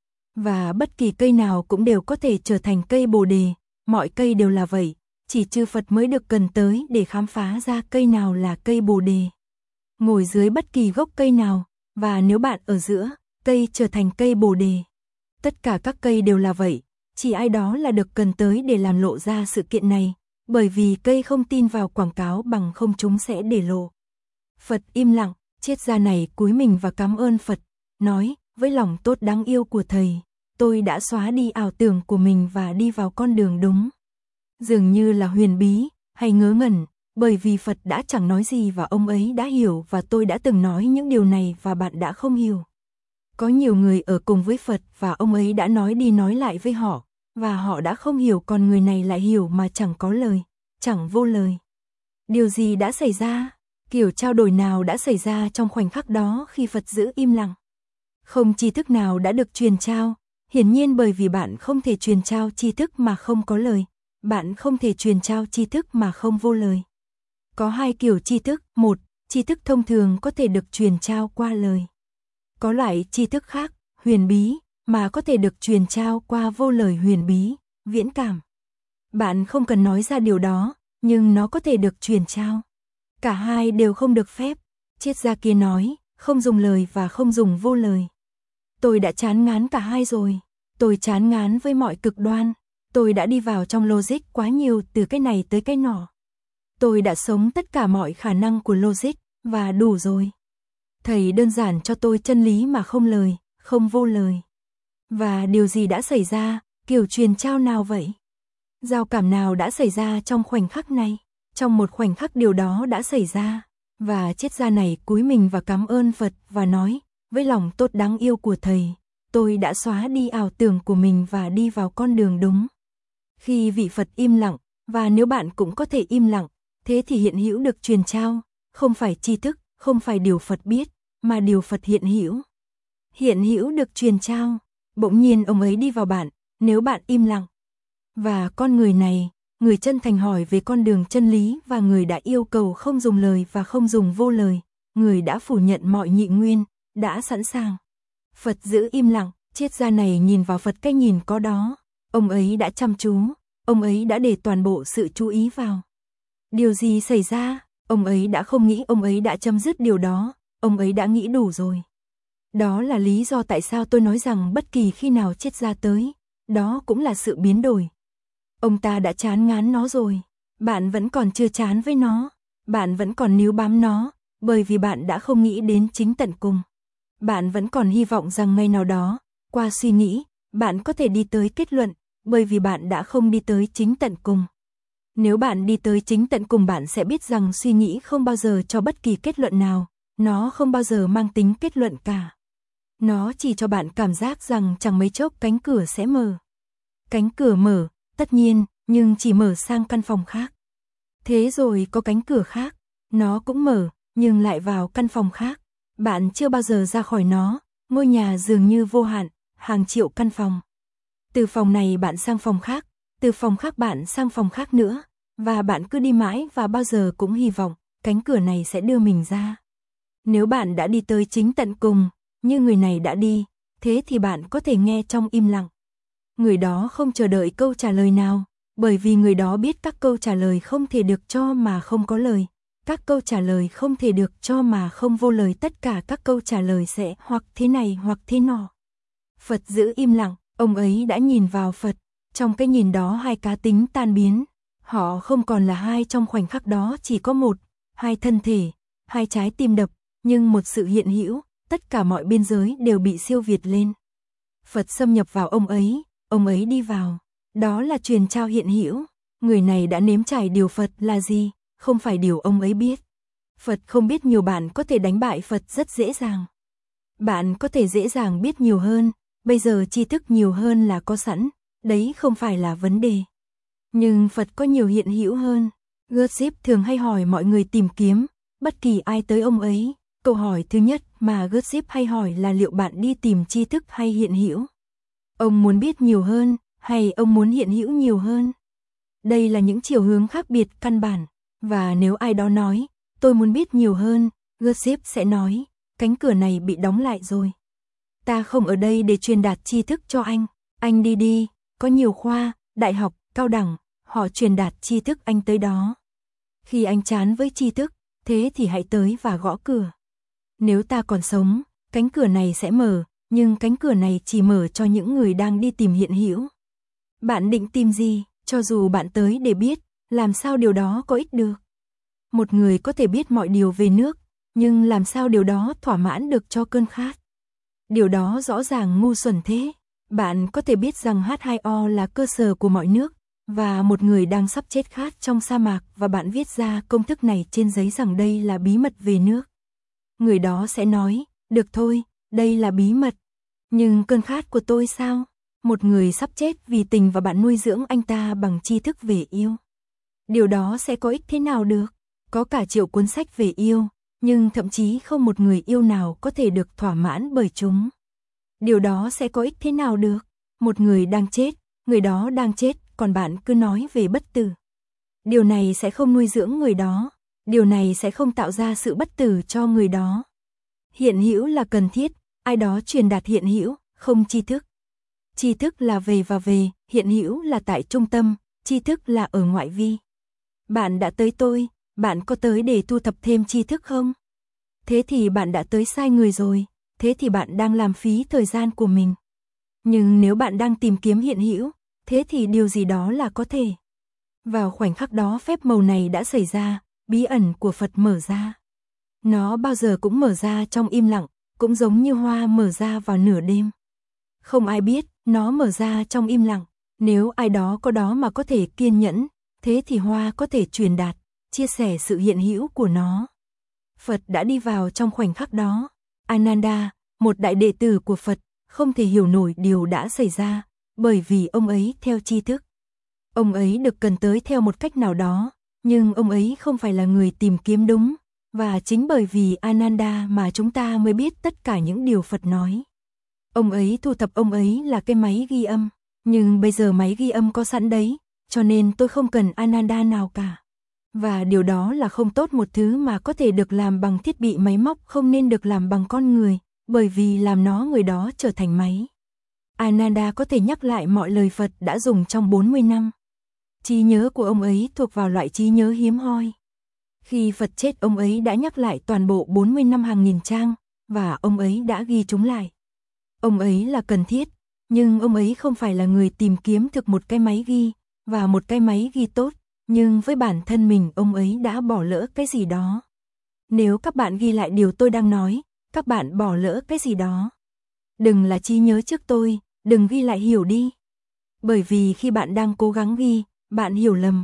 Và bất kỳ cây nào cũng đều có thể trở thành cây Bồ Đề, mọi cây đều là vậy, chỉ chư Phật mới được cần tới để khám phá ra cây nào là cây Bồ Đề. Ngồi dưới bất kỳ gốc cây nào, và nếu bạn ở giữa, cây trở thành cây Bồ Đề. Tất cả các cây đều là vậy, chỉ ai đó là được cần tới để làm lộ ra sự kiện này, bởi vì cây không tin vào quảng cáo bằng không chúng sẽ để lộ. Phật im lặng, triết gia này cúi mình và cảm ơn Phật, nói, với lòng tốt đáng yêu của thầy, tôi đã xóa đi ảo tưởng của mình và đi vào con đường đúng. Dường như là huyền bí, hay ngớ ngẩn, bởi vì Phật đã chẳng nói gì và ông ấy đã hiểu và tôi đã từng nói những điều này và bạn đã không hiểu. Có nhiều người ở cùng với Phật và ông ấy đã nói đi nói lại với họ, và họ đã không hiểu còn người này lại hiểu mà chẳng có lời, chẳng vô lời. Điều gì đã xảy ra? Kiểu trao đổi nào đã xảy ra trong khoảnh khắc đó khi Phật giữ im lặng? Không tri thức nào đã được truyền trao, hiển nhiên bởi vì bạn không thể truyền trao tri thức mà không có lời, bạn không thể truyền trao tri thức mà không vô lời. Có hai kiểu tri thức, một, tri thức thông thường có thể được truyền trao qua lời. Có loại tri thức khác, huyền bí, mà có thể được truyền trao qua vô lời huyền bí, viễn cảm. Bạn không cần nói ra điều đó, nhưng nó có thể được truyền trao. Cả hai đều không được phép. Triết gia kia nói, không dùng lời và không dùng vô lời. Tôi đã chán ngán cả hai rồi. Tôi chán ngán với mọi cực đoan. Tôi đã đi vào trong logic quá nhiều từ cái này tới cái nọ. Tôi đã sống tất cả mọi khả năng của logic, và đủ rồi. Thầy đơn giản cho tôi chân lý mà không lời, không vô lời. Và điều gì đã xảy ra, kiểu truyền trao nào vậy? Giao cảm nào đã xảy ra trong khoảnh khắc này? Trong một khoảnh khắc điều đó đã xảy ra, và triết gia này cúi mình và cảm ơn Phật và nói, với lòng tốt đáng yêu của thầy, tôi đã xóa đi ảo tưởng của mình và đi vào con đường đúng. Khi vị Phật im lặng, và nếu bạn cũng có thể im lặng, thế thì hiện hữu được truyền trao, không phải tri thức, không phải điều Phật biết, mà điều Phật hiện hữu. Hiện hữu được truyền trao, bỗng nhiên ông ấy đi vào bạn, nếu bạn im lặng. Và con người này, người chân thành hỏi về con đường chân lý và người đã yêu cầu không dùng lời và không dùng vô lời, người đã phủ nhận mọi nhị nguyên, đã sẵn sàng. Phật giữ im lặng, triết gia này nhìn vào Phật cái nhìn có đó, ông ấy đã chăm chú, ông ấy đã để toàn bộ sự chú ý vào. Điều gì xảy ra? Ông ấy đã không nghĩ ông ấy đã chấm dứt điều đó, ông ấy đã nghĩ đủ rồi. Đó là lý do tại sao tôi nói rằng bất kỳ khi nào triết gia tới, đó cũng là sự biến đổi. Ông ta đã chán ngán nó rồi, bạn vẫn còn chưa chán với nó, bạn vẫn còn níu bám nó, bởi vì bạn đã không nghĩ đến chính tận cùng. Bạn vẫn còn hy vọng rằng ngày nào đó, qua suy nghĩ, bạn có thể đi tới kết luận, bởi vì bạn đã không đi tới chính tận cùng. Nếu bạn đi tới chính tận cùng bạn sẽ biết rằng suy nghĩ không bao giờ cho bất kỳ kết luận nào, nó không bao giờ mang tính kết luận cả. Nó chỉ cho bạn cảm giác rằng chẳng mấy chốc cánh cửa sẽ mở. Cánh cửa mở, tất nhiên, nhưng chỉ mở sang căn phòng khác. Thế rồi có cánh cửa khác, nó cũng mở, nhưng lại vào căn phòng khác. Bạn chưa bao giờ ra khỏi nó, ngôi nhà dường như vô hạn, hàng triệu căn phòng. Từ phòng này bạn sang phòng khác, từ phòng khác bạn sang phòng khác nữa, và bạn cứ đi mãi và bao giờ cũng hy vọng, cánh cửa này sẽ đưa mình ra. Nếu bạn đã đi tới chính tận cùng, như người này đã đi, thế thì bạn có thể nghe trong im lặng. Người đó không chờ đợi câu trả lời nào, bởi vì người đó biết các câu trả lời không thể được cho mà không có lời. Các câu trả lời không thể được cho mà không vô lời, tất cả các câu trả lời sẽ hoặc thế này hoặc thế nọ. Phật giữ im lặng, ông ấy đã nhìn vào Phật, trong cái nhìn đó hai cá tính tan biến. Họ không còn là hai trong khoảnh khắc đó, chỉ có một, hai thân thể, hai trái tim đập, nhưng một sự hiện hữu, tất cả mọi biên giới đều bị siêu việt lên. Phật xâm nhập vào ông ấy, ông ấy đi vào, đó là truyền trao hiện hữu. Người này đã nếm trải điều Phật là gì, không phải điều ông ấy biết. Phật không biết nhiều, bạn có thể đánh bại Phật rất dễ dàng. Bạn có thể dễ dàng biết nhiều hơn, bây giờ tri thức nhiều hơn là có sẵn, đấy không phải là vấn đề. Nhưng Phật có nhiều hiện hữu hơn. Gurdjieff thường hay hỏi mọi người tìm kiếm, bất kỳ ai tới ông ấy, câu hỏi thứ nhất mà Gurdjieff hay hỏi là liệu bạn đi tìm tri thức hay hiện hữu? Ông muốn biết nhiều hơn, hay ông muốn hiện hữu nhiều hơn? Đây là những chiều hướng khác biệt căn bản, và nếu ai đó nói, tôi muốn biết nhiều hơn, Gurdjieff sẽ nói, cánh cửa này bị đóng lại rồi. Ta không ở đây để truyền đạt tri thức cho anh, anh đi đi, có nhiều khoa, đại học, cao đẳng, họ truyền đạt tri thức anh tới đó. Khi anh chán với tri thức, thế thì hãy tới và gõ cửa. Nếu ta còn sống, cánh cửa này sẽ mở, nhưng cánh cửa này chỉ mở cho những người đang đi tìm hiện hữu. Bạn định tìm gì, cho dù bạn tới để biết, làm sao điều đó có ích được? Một người có thể biết mọi điều về nước, nhưng làm sao điều đó thỏa mãn được cho cơn khát? Điều đó rõ ràng ngu xuẩn thế. Bạn có thể biết rằng hát hai o là cơ sở của mọi nước, và một người đang sắp chết khát trong sa mạc và bạn viết ra công thức này trên giấy rằng đây là bí mật về nước. Người đó sẽ nói, được thôi, đây là bí mật. Nhưng cơn khát của tôi sao? Một người sắp chết vì tình và bạn nuôi dưỡng anh ta bằng tri thức về yêu. Điều đó sẽ có ích thế nào được? Có cả triệu cuốn sách về yêu, nhưng thậm chí không một người yêu nào có thể được thỏa mãn bởi chúng. Điều đó sẽ có ích thế nào được? Một người đang chết, người đó đang chết, còn bạn cứ nói về bất tử. Điều này sẽ không nuôi dưỡng người đó, điều này sẽ không tạo ra sự bất tử cho người đó. Hiện hữu là cần thiết, ai đó truyền đạt hiện hữu, không tri thức. Tri thức là về và về, hiện hữu là tại trung tâm, tri thức là ở ngoại vi. Bạn đã tới tôi, bạn có tới để thu thập thêm tri thức không? Thế thì bạn đã tới sai người rồi, thế thì bạn đang làm phí thời gian của mình. Nhưng nếu bạn đang tìm kiếm hiện hữu, thế thì điều gì đó là có thể. Vào khoảnh khắc đó phép màu này đã xảy ra, bí ẩn của Phật mở ra. Nó bao giờ cũng mở ra trong im lặng, cũng giống như hoa mở ra vào nửa đêm. Không ai biết, nó mở ra trong im lặng. Nếu ai đó có đó mà có thể kiên nhẫn, thế thì hoa có thể truyền đạt, chia sẻ sự hiện hữu của nó. Phật đã đi vào trong khoảnh khắc đó. Ananda, một đại đệ tử của Phật, không thể hiểu nổi điều đã xảy ra, bởi vì ông ấy theo tri thức. Ông ấy được cần tới theo một cách nào đó, nhưng ông ấy không phải là người tìm kiếm đúng, và chính bởi vì Ananda mà chúng ta mới biết tất cả những điều Phật nói. Ông ấy thu thập, ông ấy là cái máy ghi âm, nhưng bây giờ máy ghi âm có sẵn đấy, cho nên tôi không cần Ananda nào cả. Và điều đó là không tốt, một thứ mà có thể được làm bằng thiết bị máy móc không nên được làm bằng con người, bởi vì làm nó người đó trở thành máy. Ananda có thể nhắc lại mọi lời Phật đã dùng trong bốn mươi năm. Trí nhớ của ông ấy thuộc vào loại trí nhớ hiếm hoi. Khi Phật chết ông ấy đã nhắc lại toàn bộ bốn mươi năm hàng nghìn trang, và ông ấy đã ghi chúng lại. Ông ấy là cần thiết, nhưng ông ấy không phải là người tìm kiếm thực một cái máy ghi, và một cái máy ghi tốt, nhưng với bản thân mình ông ấy đã bỏ lỡ cái gì đó. Nếu các bạn ghi lại điều tôi đang nói, các bạn bỏ lỡ cái gì đó. Đừng là trí nhớ trước tôi, đừng ghi lại hiểu đi. Bởi vì khi bạn đang cố gắng ghi, bạn hiểu lầm.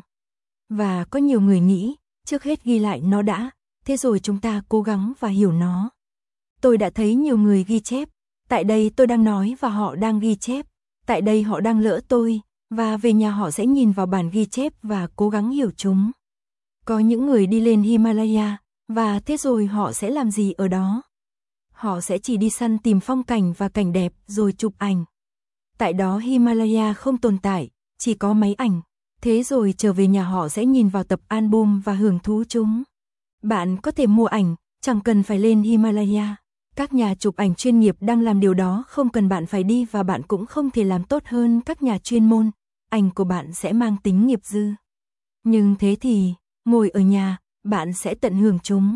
Và có nhiều người nghĩ, trước hết ghi lại nó đã, thế rồi chúng ta cố gắng và hiểu nó. Tôi đã thấy nhiều người ghi chép, tại đây tôi đang nói và họ đang ghi chép, tại đây họ đang lỡ tôi, và về nhà họ sẽ nhìn vào bản ghi chép và cố gắng hiểu chúng. Có những người đi lên Himalaya, và thế rồi họ sẽ làm gì ở đó? Họ sẽ chỉ đi săn tìm phong cảnh và cảnh đẹp rồi chụp ảnh. Tại đó Himalaya không tồn tại, chỉ có máy ảnh. Thế rồi trở về nhà họ sẽ nhìn vào tập album và hưởng thú chúng. Bạn có thể mua ảnh, chẳng cần phải lên Himalaya. Các nhà chụp ảnh chuyên nghiệp đang làm điều đó, không cần bạn phải đi, và bạn cũng không thể làm tốt hơn các nhà chuyên môn. Ảnh của bạn sẽ mang tính nghiệp dư. Nhưng thế thì, ngồi ở nhà, bạn sẽ tận hưởng chúng.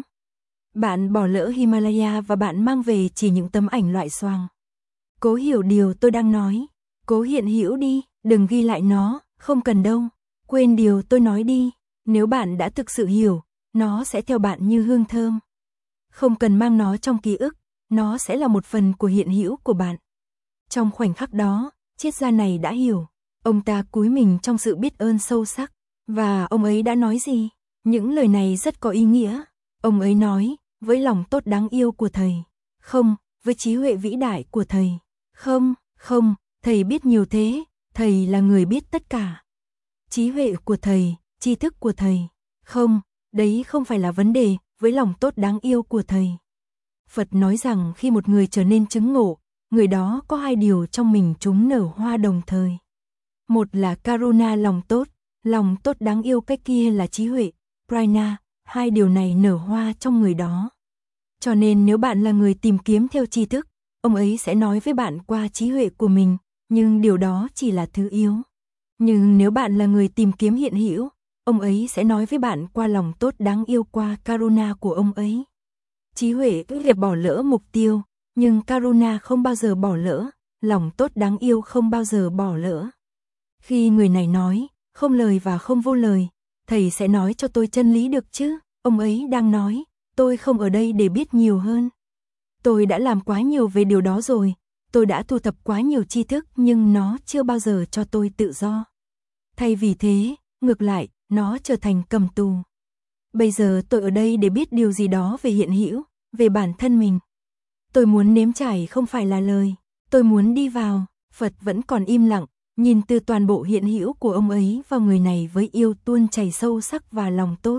Bạn bỏ lỡ Himalaya và bạn mang về chỉ những tấm ảnh loại xoàng. Cố hiểu điều tôi đang nói. Cố hiện hữu đi, đừng ghi lại nó, không cần đâu. Quên điều tôi nói đi. Nếu bạn đã thực sự hiểu, nó sẽ theo bạn như hương thơm. Không cần mang nó trong ký ức, nó sẽ là một phần của hiện hữu của bạn. Trong khoảnh khắc đó, triết gia này đã hiểu. Ông ta cúi mình trong sự biết ơn sâu sắc. Và ông ấy đã nói gì? Những lời này rất có ý nghĩa. Ông ấy nói, với lòng tốt đáng yêu của thầy. Không, với trí huệ vĩ đại của thầy. Không, không, thầy biết nhiều thế, thầy là người biết tất cả. Trí huệ của thầy, tri thức của thầy. Không, đấy không phải là vấn đề, với lòng tốt đáng yêu của thầy. Phật nói rằng khi một người trở nên chứng ngộ, người đó có hai điều trong mình chúng nở hoa đồng thời. Một là Karuna lòng tốt, lòng tốt đáng yêu, cái kia là trí huệ, Prajna, hai điều này nở hoa trong người đó. Cho nên nếu bạn là người tìm kiếm theo tri thức, ông ấy sẽ nói với bạn qua trí huệ của mình, nhưng điều đó chỉ là thứ yếu. Nhưng nếu bạn là người tìm kiếm hiện hữu, ông ấy sẽ nói với bạn qua lòng tốt đáng yêu, qua Karuna của ông ấy. Trí huệ cứ việc bỏ lỡ mục tiêu, nhưng Karuna không bao giờ bỏ lỡ, lòng tốt đáng yêu không bao giờ bỏ lỡ. Khi người này nói, không lời và không vô lời, thầy sẽ nói cho tôi chân lý được chứ? Ông ấy đang nói, tôi không ở đây để biết nhiều hơn. Tôi đã làm quá nhiều về điều đó rồi, tôi đã thu thập quá nhiều tri thức, nhưng nó chưa bao giờ cho tôi tự do. Thay vì thế, ngược lại, nó trở thành cầm tù. Bây giờ tôi ở đây để biết điều gì đó về hiện hữu, về bản thân mình. Tôi muốn nếm trải không phải là lời, tôi muốn đi vào. Phật vẫn còn im lặng, nhìn từ toàn bộ hiện hữu của ông ấy vào người này với yêu tuôn chảy sâu sắc và lòng tốt.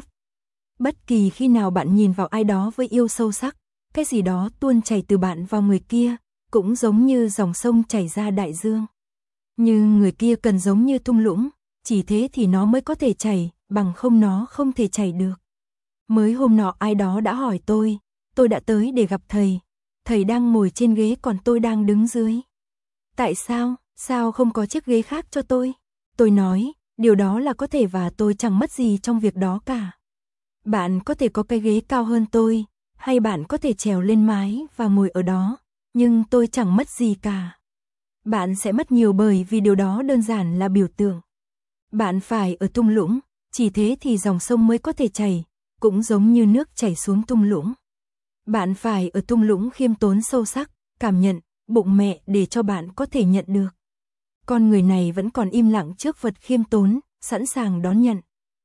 Bất kỳ khi nào bạn nhìn vào ai đó với yêu sâu sắc, cái gì đó tuôn chảy từ bạn vào người kia, cũng giống như dòng sông chảy ra đại dương. Nhưng người kia cần giống như thung lũng, chỉ thế thì nó mới có thể chảy, bằng không nó không thể chảy được. Mới hôm nọ ai đó đã hỏi tôi, tôi đã tới để gặp thầy, thầy đang ngồi trên ghế còn tôi đang đứng dưới. Tại sao, sao không có chiếc ghế khác cho tôi? Tôi nói, điều đó là có thể và tôi chẳng mất gì trong việc đó cả. Bạn có thể có cái ghế cao hơn tôi, hay bạn có thể trèo lên mái và ngồi ở đó, nhưng tôi chẳng mất gì cả. Bạn sẽ mất nhiều bởi vì điều đó đơn giản là biểu tượng. Bạn phải ở thung lũng, chỉ thế thì dòng sông mới có thể chảy, cũng giống như nước chảy xuống thung lũng. Bạn phải ở thung lũng khiêm tốn sâu sắc, cảm nhận, bụng mẹ để cho bạn có thể nhận được. Con người này vẫn còn im lặng trước Phật khiêm tốn, sẵn sàng đón nhận.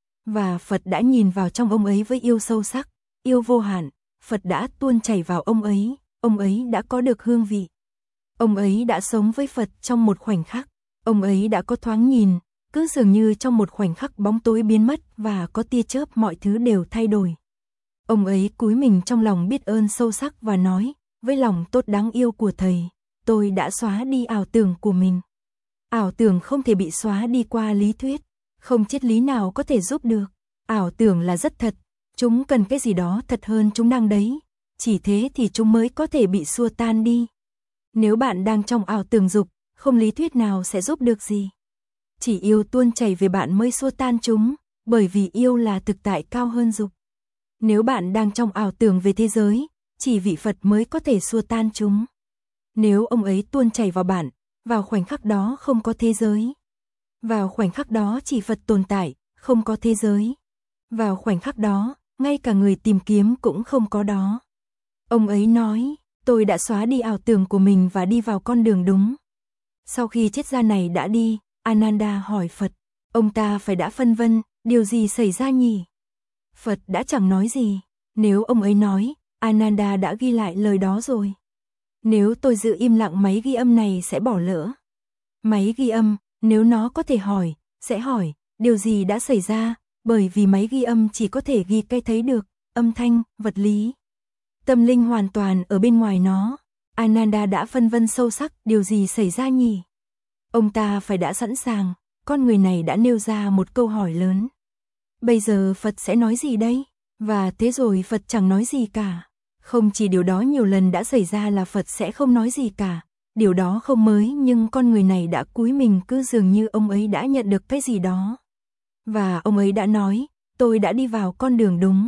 Và Phật đã nhìn vào trong ông ấy với yêu sâu sắc, yêu vô hạn, Phật đã tuôn chảy vào ông ấy, ông ấy đã có được hương vị. Ông ấy đã sống với Phật trong một khoảnh khắc, ông ấy đã có thoáng nhìn, cứ dường như trong một khoảnh khắc bóng tối biến mất và có tia chớp mọi thứ đều thay đổi. Ông ấy cúi mình trong lòng biết ơn sâu sắc và nói, với lòng tốt đáng yêu của thầy, tôi đã xóa đi ảo tưởng của mình. Ảo tưởng không thể bị xóa đi qua lý thuyết, không triết lý nào có thể giúp được. Ảo tưởng là rất thật, chúng cần cái gì đó thật hơn chúng đang đấy, chỉ thế thì chúng mới có thể bị xua tan đi. Nếu bạn đang trong ảo tưởng dục, không lý thuyết nào sẽ giúp được gì. Chỉ yêu tuôn chảy về bạn mới xua tan chúng, bởi vì yêu là thực tại cao hơn dục. Nếu bạn đang trong ảo tưởng về thế giới, chỉ vị Phật mới có thể xua tan chúng. Nếu ông ấy tuôn chảy vào bạn, vào khoảnh khắc đó không có thế giới. Vào khoảnh khắc đó chỉ Phật tồn tại, không có thế giới. Vào khoảnh khắc đó, ngay cả người tìm kiếm cũng không có đó. Ông ấy nói, tôi đã xóa đi ảo tưởng của mình và đi vào con đường đúng. Sau khi triết gia này đã đi, Ananda hỏi Phật, ông ta phải đã phân vân, điều gì xảy ra nhỉ? Phật đã chẳng nói gì. Nếu ông ấy nói, Ananda đã ghi lại lời đó rồi. Nếu tôi giữ im lặng máy ghi âm này sẽ bỏ lỡ. Máy ghi âm, nếu nó có thể hỏi, sẽ hỏi, điều gì đã xảy ra, bởi vì máy ghi âm chỉ có thể ghi cái thấy được, âm thanh, vật lý. Tâm linh hoàn toàn ở bên ngoài nó. Ananda đã phân vân sâu sắc, điều gì xảy ra nhỉ? Ông ta phải đã sẵn sàng, con người này đã nêu ra một câu hỏi lớn. Bây giờ Phật sẽ nói gì đây? Và thế rồi Phật chẳng nói gì cả. Không chỉ điều đó nhiều lần đã xảy ra là Phật sẽ không nói gì cả. Điều đó không mới nhưng con người này đã cúi mình cứ dường như ông ấy đã nhận được cái gì đó. Và ông ấy đã nói, tôi đã đi vào con đường đúng.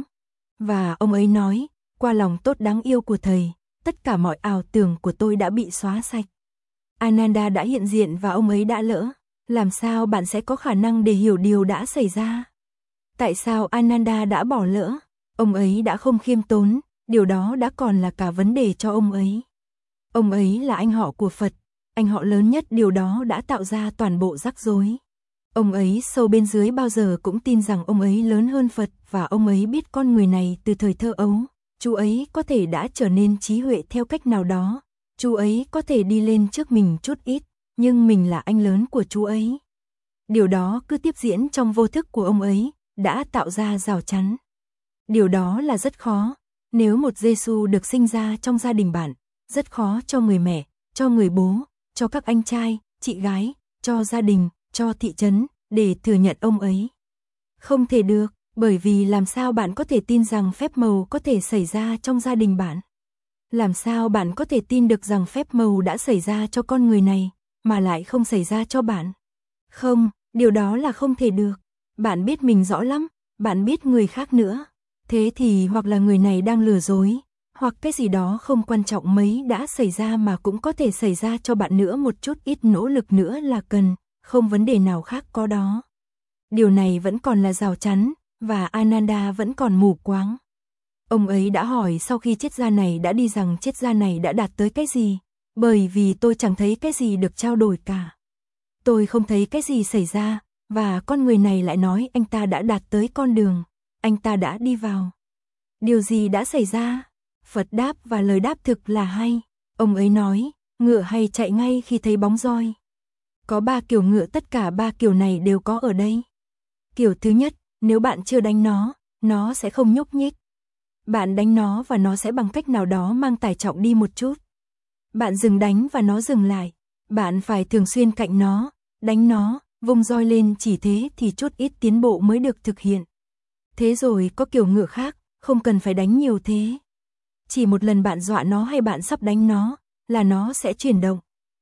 Và ông ấy nói, qua lòng tốt đáng yêu của thầy, tất cả mọi ảo tưởng của tôi đã bị xóa sạch. Ananda đã hiện diện và ông ấy đã lỡ. Làm sao bạn sẽ có khả năng để hiểu điều đã xảy ra? Tại sao Ananda đã bỏ lỡ? Ông ấy đã không khiêm tốn, điều đó đã còn là cả vấn đề cho ông ấy. Ông ấy là anh họ của Phật, anh họ lớn nhất, điều đó đã tạo ra toàn bộ rắc rối. Ông ấy sâu bên dưới bao giờ cũng tin rằng ông ấy lớn hơn Phật và ông ấy biết con người này từ thời thơ ấu. Chú ấy có thể đã trở nên trí huệ theo cách nào đó. Chú ấy có thể đi lên trước mình chút ít, nhưng mình là anh lớn của chú ấy. Điều đó cứ tiếp diễn trong vô thức của ông ấy, đã tạo ra rào chắn. Điều đó là rất khó. Nếu một Giêsu được sinh ra trong gia đình bạn, rất khó cho người mẹ, cho người bố, cho các anh trai, chị gái, cho gia đình, cho thị trấn, để thừa nhận ông ấy. Không thể được, bởi vì làm sao bạn có thể tin rằng phép màu có thể xảy ra trong gia đình bạn? Làm sao bạn có thể tin được rằng phép màu đã xảy ra cho con người này, mà lại không xảy ra cho bạn? Không, điều đó là không thể được. Bạn biết mình rõ lắm, bạn biết người khác nữa. Thế thì hoặc là người này đang lừa dối, hoặc cái gì đó không quan trọng mấy đã xảy ra mà cũng có thể xảy ra cho bạn nữa, một chút ít nỗ lực nữa là cần, không vấn đề nào khác có đó. Điều này vẫn còn là rào chắn, và Ananda vẫn còn mù quáng. Ông ấy đã hỏi sau khi triết gia này đã đi rằng triết gia này đã đạt tới cái gì, bởi vì tôi chẳng thấy cái gì được trao đổi cả. Tôi không thấy cái gì xảy ra, và con người này lại nói anh ta đã đạt tới con đường, anh ta đã đi vào. Điều gì đã xảy ra? Phật đáp và lời đáp thực là hay. Ông ấy nói, ngựa hay chạy ngay khi thấy bóng roi. Có ba kiểu ngựa, tất cả ba kiểu này đều có ở đây. Kiểu thứ nhất, nếu bạn chưa đánh nó, nó sẽ không nhúc nhích. Bạn đánh nó và nó sẽ bằng cách nào đó mang tải trọng đi một chút. Bạn dừng đánh và nó dừng lại. Bạn phải thường xuyên cạnh nó, đánh nó, vung roi lên, chỉ thế thì chút ít tiến bộ mới được thực hiện. Thế rồi có kiểu ngựa khác, không cần phải đánh nhiều thế. Chỉ một lần bạn dọa nó hay bạn sắp đánh nó, là nó sẽ chuyển động.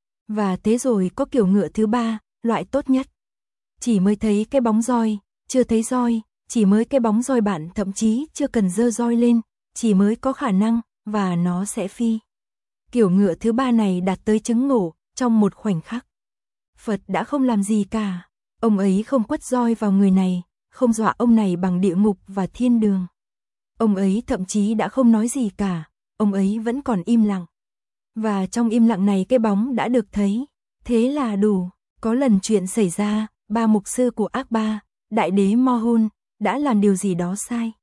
Và thế rồi có kiểu ngựa thứ ba, loại tốt nhất. Chỉ mới thấy cái bóng roi, chưa thấy roi, chỉ mới cái bóng roi, bạn thậm chí chưa cần giơ roi lên, chỉ mới có khả năng, và nó sẽ phi. Kiểu ngựa thứ ba này đạt tới chứng ngộ, trong một khoảnh khắc. Phật đã không làm gì cả, ông ấy không quất roi vào người này, không dọa ông này bằng địa ngục và thiên đường. Ông ấy thậm chí đã không nói gì cả, ông ấy vẫn còn im lặng. Và trong im lặng này cái bóng đã được thấy, thế là đủ. Có lần chuyện xảy ra, ba mục sư của Akbar, đại đế Mohun, đã làm điều gì đó sai.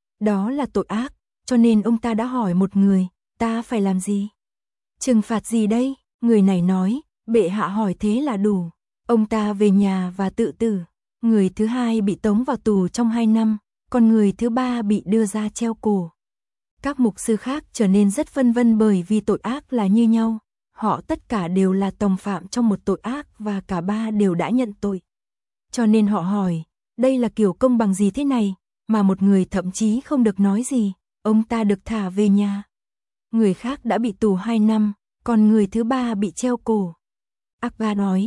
Đó là tội ác, cho nên ông ta đã hỏi một người, ta phải làm gì? Trừng phạt gì đây? Người này nói, bệ hạ hỏi thế là đủ. Ông ta về nhà và tự tử. Người thứ hai bị tống vào tù trong hai năm, còn người thứ ba bị đưa ra treo cổ. Các mục sư khác trở nên rất phân vân bởi vì tội ác là như nhau. Họ tất cả đều là đồng phạm trong một tội ác và cả ba đều đã nhận tội. Cho nên họ hỏi, đây là kiểu công bằng gì thế này, mà một người thậm chí không được nói gì, ông ta được thả về nhà. Người khác đã bị tù hai năm, còn người thứ ba bị treo cổ. Akbar nói,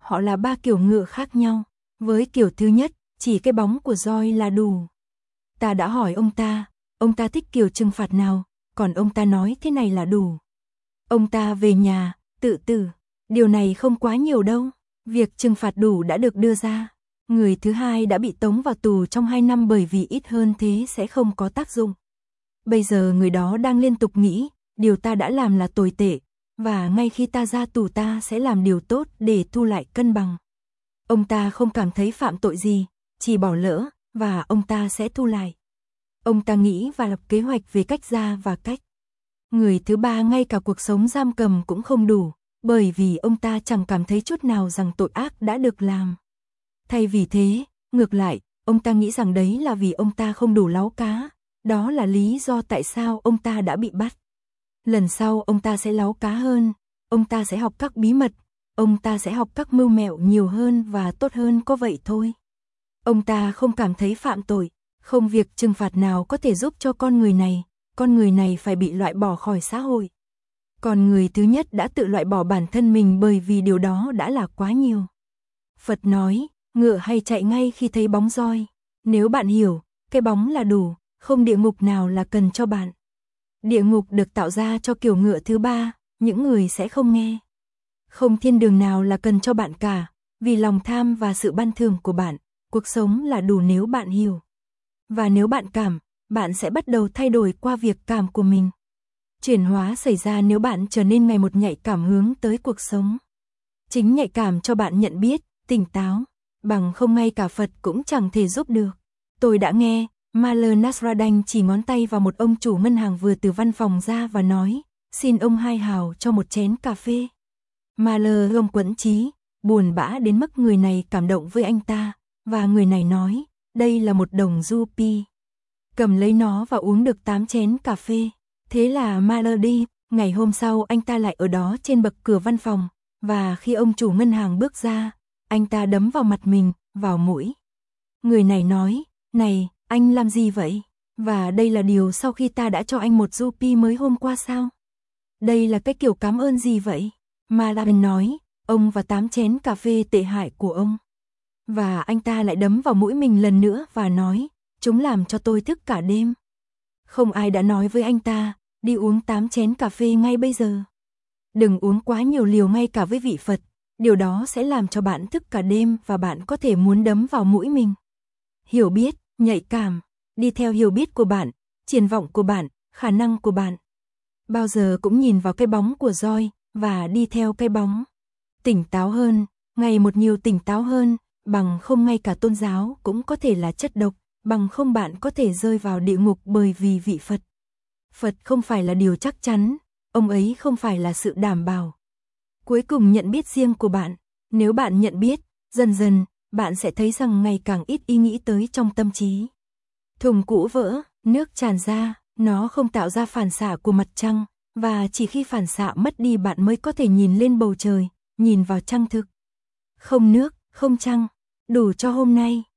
Họ là ba kiểu ngựa khác nhau. Với kiểu thứ nhất, chỉ cái bóng của roi là đủ. Ta đã hỏi ông ta, ông ta thích kiểu trừng phạt nào, còn ông ta nói thế này là đủ. Ông ta về nhà, tự tử. Điều này không quá nhiều đâu. Việc trừng phạt đủ đã được đưa ra. Người thứ hai đã bị tống vào tù trong hai năm bởi vì ít hơn thế sẽ không có tác dụng. Bây giờ người đó đang liên tục nghĩ, điều ta đã làm là tồi tệ, và ngay khi ta ra tù ta sẽ làm điều tốt để thu lại cân bằng. Ông ta không cảm thấy phạm tội gì, chỉ bỏ lỡ, và ông ta sẽ thu lại. Ông ta nghĩ và lập kế hoạch về cách ra và cách. Người thứ ba ngay cả cuộc sống giam cầm cũng không đủ, bởi vì ông ta chẳng cảm thấy chút nào rằng tội ác đã được làm. Thay vì thế, ngược lại, ông ta nghĩ rằng đấy là vì ông ta không đủ láu cá, đó là lý do tại sao ông ta đã bị bắt. Lần sau ông ta sẽ láu cá hơn, ông ta sẽ học các bí mật, ông ta sẽ học các mưu mẹo nhiều hơn và tốt hơn, có vậy thôi. Ông ta không cảm thấy phạm tội, không việc trừng phạt nào có thể giúp cho con người này, con người này phải bị loại bỏ khỏi xã hội. Còn người thứ nhất đã tự loại bỏ bản thân mình bởi vì điều đó đã là quá nhiều. Phật nói, ngựa hay chạy ngay khi thấy bóng roi. Nếu bạn hiểu, cái bóng là đủ, không địa ngục nào là cần cho bạn. Địa ngục được tạo ra cho kiểu ngựa thứ ba, những người sẽ không nghe. Không thiên đường nào là cần cho bạn cả, vì lòng tham và sự ban thường của bạn, cuộc sống là đủ nếu bạn hiểu. Và nếu bạn cảm, bạn sẽ bắt đầu thay đổi qua việc cảm của mình. Chuyển hóa xảy ra nếu bạn trở nên ngày một nhạy cảm hướng tới cuộc sống. Chính nhạy cảm cho bạn nhận biết, tỉnh táo, bằng không ngay cả Phật cũng chẳng thể giúp được. Tôi đã nghe, Maler Nasruddin chỉ ngón tay vào một ông chủ ngân hàng vừa từ văn phòng ra và nói, xin ông hai hào cho một chén cà phê. Maler gông quẫn trí, buồn bã đến mức người này cảm động với anh ta, và người này nói, đây là một đồng rupee. Cầm lấy nó và uống được tám chén cà phê. Thế là Maler đi, ngày hôm sau anh ta lại ở đó trên bậc cửa văn phòng, và khi ông chủ ngân hàng bước ra, anh ta đấm vào mặt mình, vào mũi. Người này nói, này, anh làm gì vậy? Và đây là điều sau khi ta đã cho anh một rupee mới hôm qua sao? Đây là cái kiểu cảm ơn gì vậy? Maler nói, ông và tám chén cà phê tệ hại của ông. Và anh ta lại đấm vào mũi mình lần nữa và nói, chúng làm cho tôi thức cả đêm. Không ai đã nói với anh ta, đi uống tám chén cà phê ngay bây giờ. Đừng uống quá nhiều liều ngay cả với vị Phật, điều đó sẽ làm cho bạn thức cả đêm và bạn có thể muốn đấm vào mũi mình. Hiểu biết, nhạy cảm, đi theo hiểu biết của bạn, triển vọng của bạn, khả năng của bạn. Bao giờ cũng nhìn vào cái bóng của roi, và đi theo cái bóng. Tỉnh táo hơn, ngày một nhiều tỉnh táo hơn, bằng không ngay cả tôn giáo cũng có thể là chất độc, bằng không bạn có thể rơi vào địa ngục bởi vì vị Phật. Phật không phải là điều chắc chắn, ông ấy không phải là sự đảm bảo. Cuối cùng nhận biết riêng của bạn, nếu bạn nhận biết, dần dần, bạn sẽ thấy rằng ngày càng ít ý nghĩ tới trong tâm trí. Thùng cũ vỡ, nước tràn ra, nó không tạo ra phản xạ của mặt trăng, và chỉ khi phản xạ mất đi bạn mới có thể nhìn lên bầu trời, nhìn vào trăng thực. Không nước, không trăng, đủ cho hôm nay.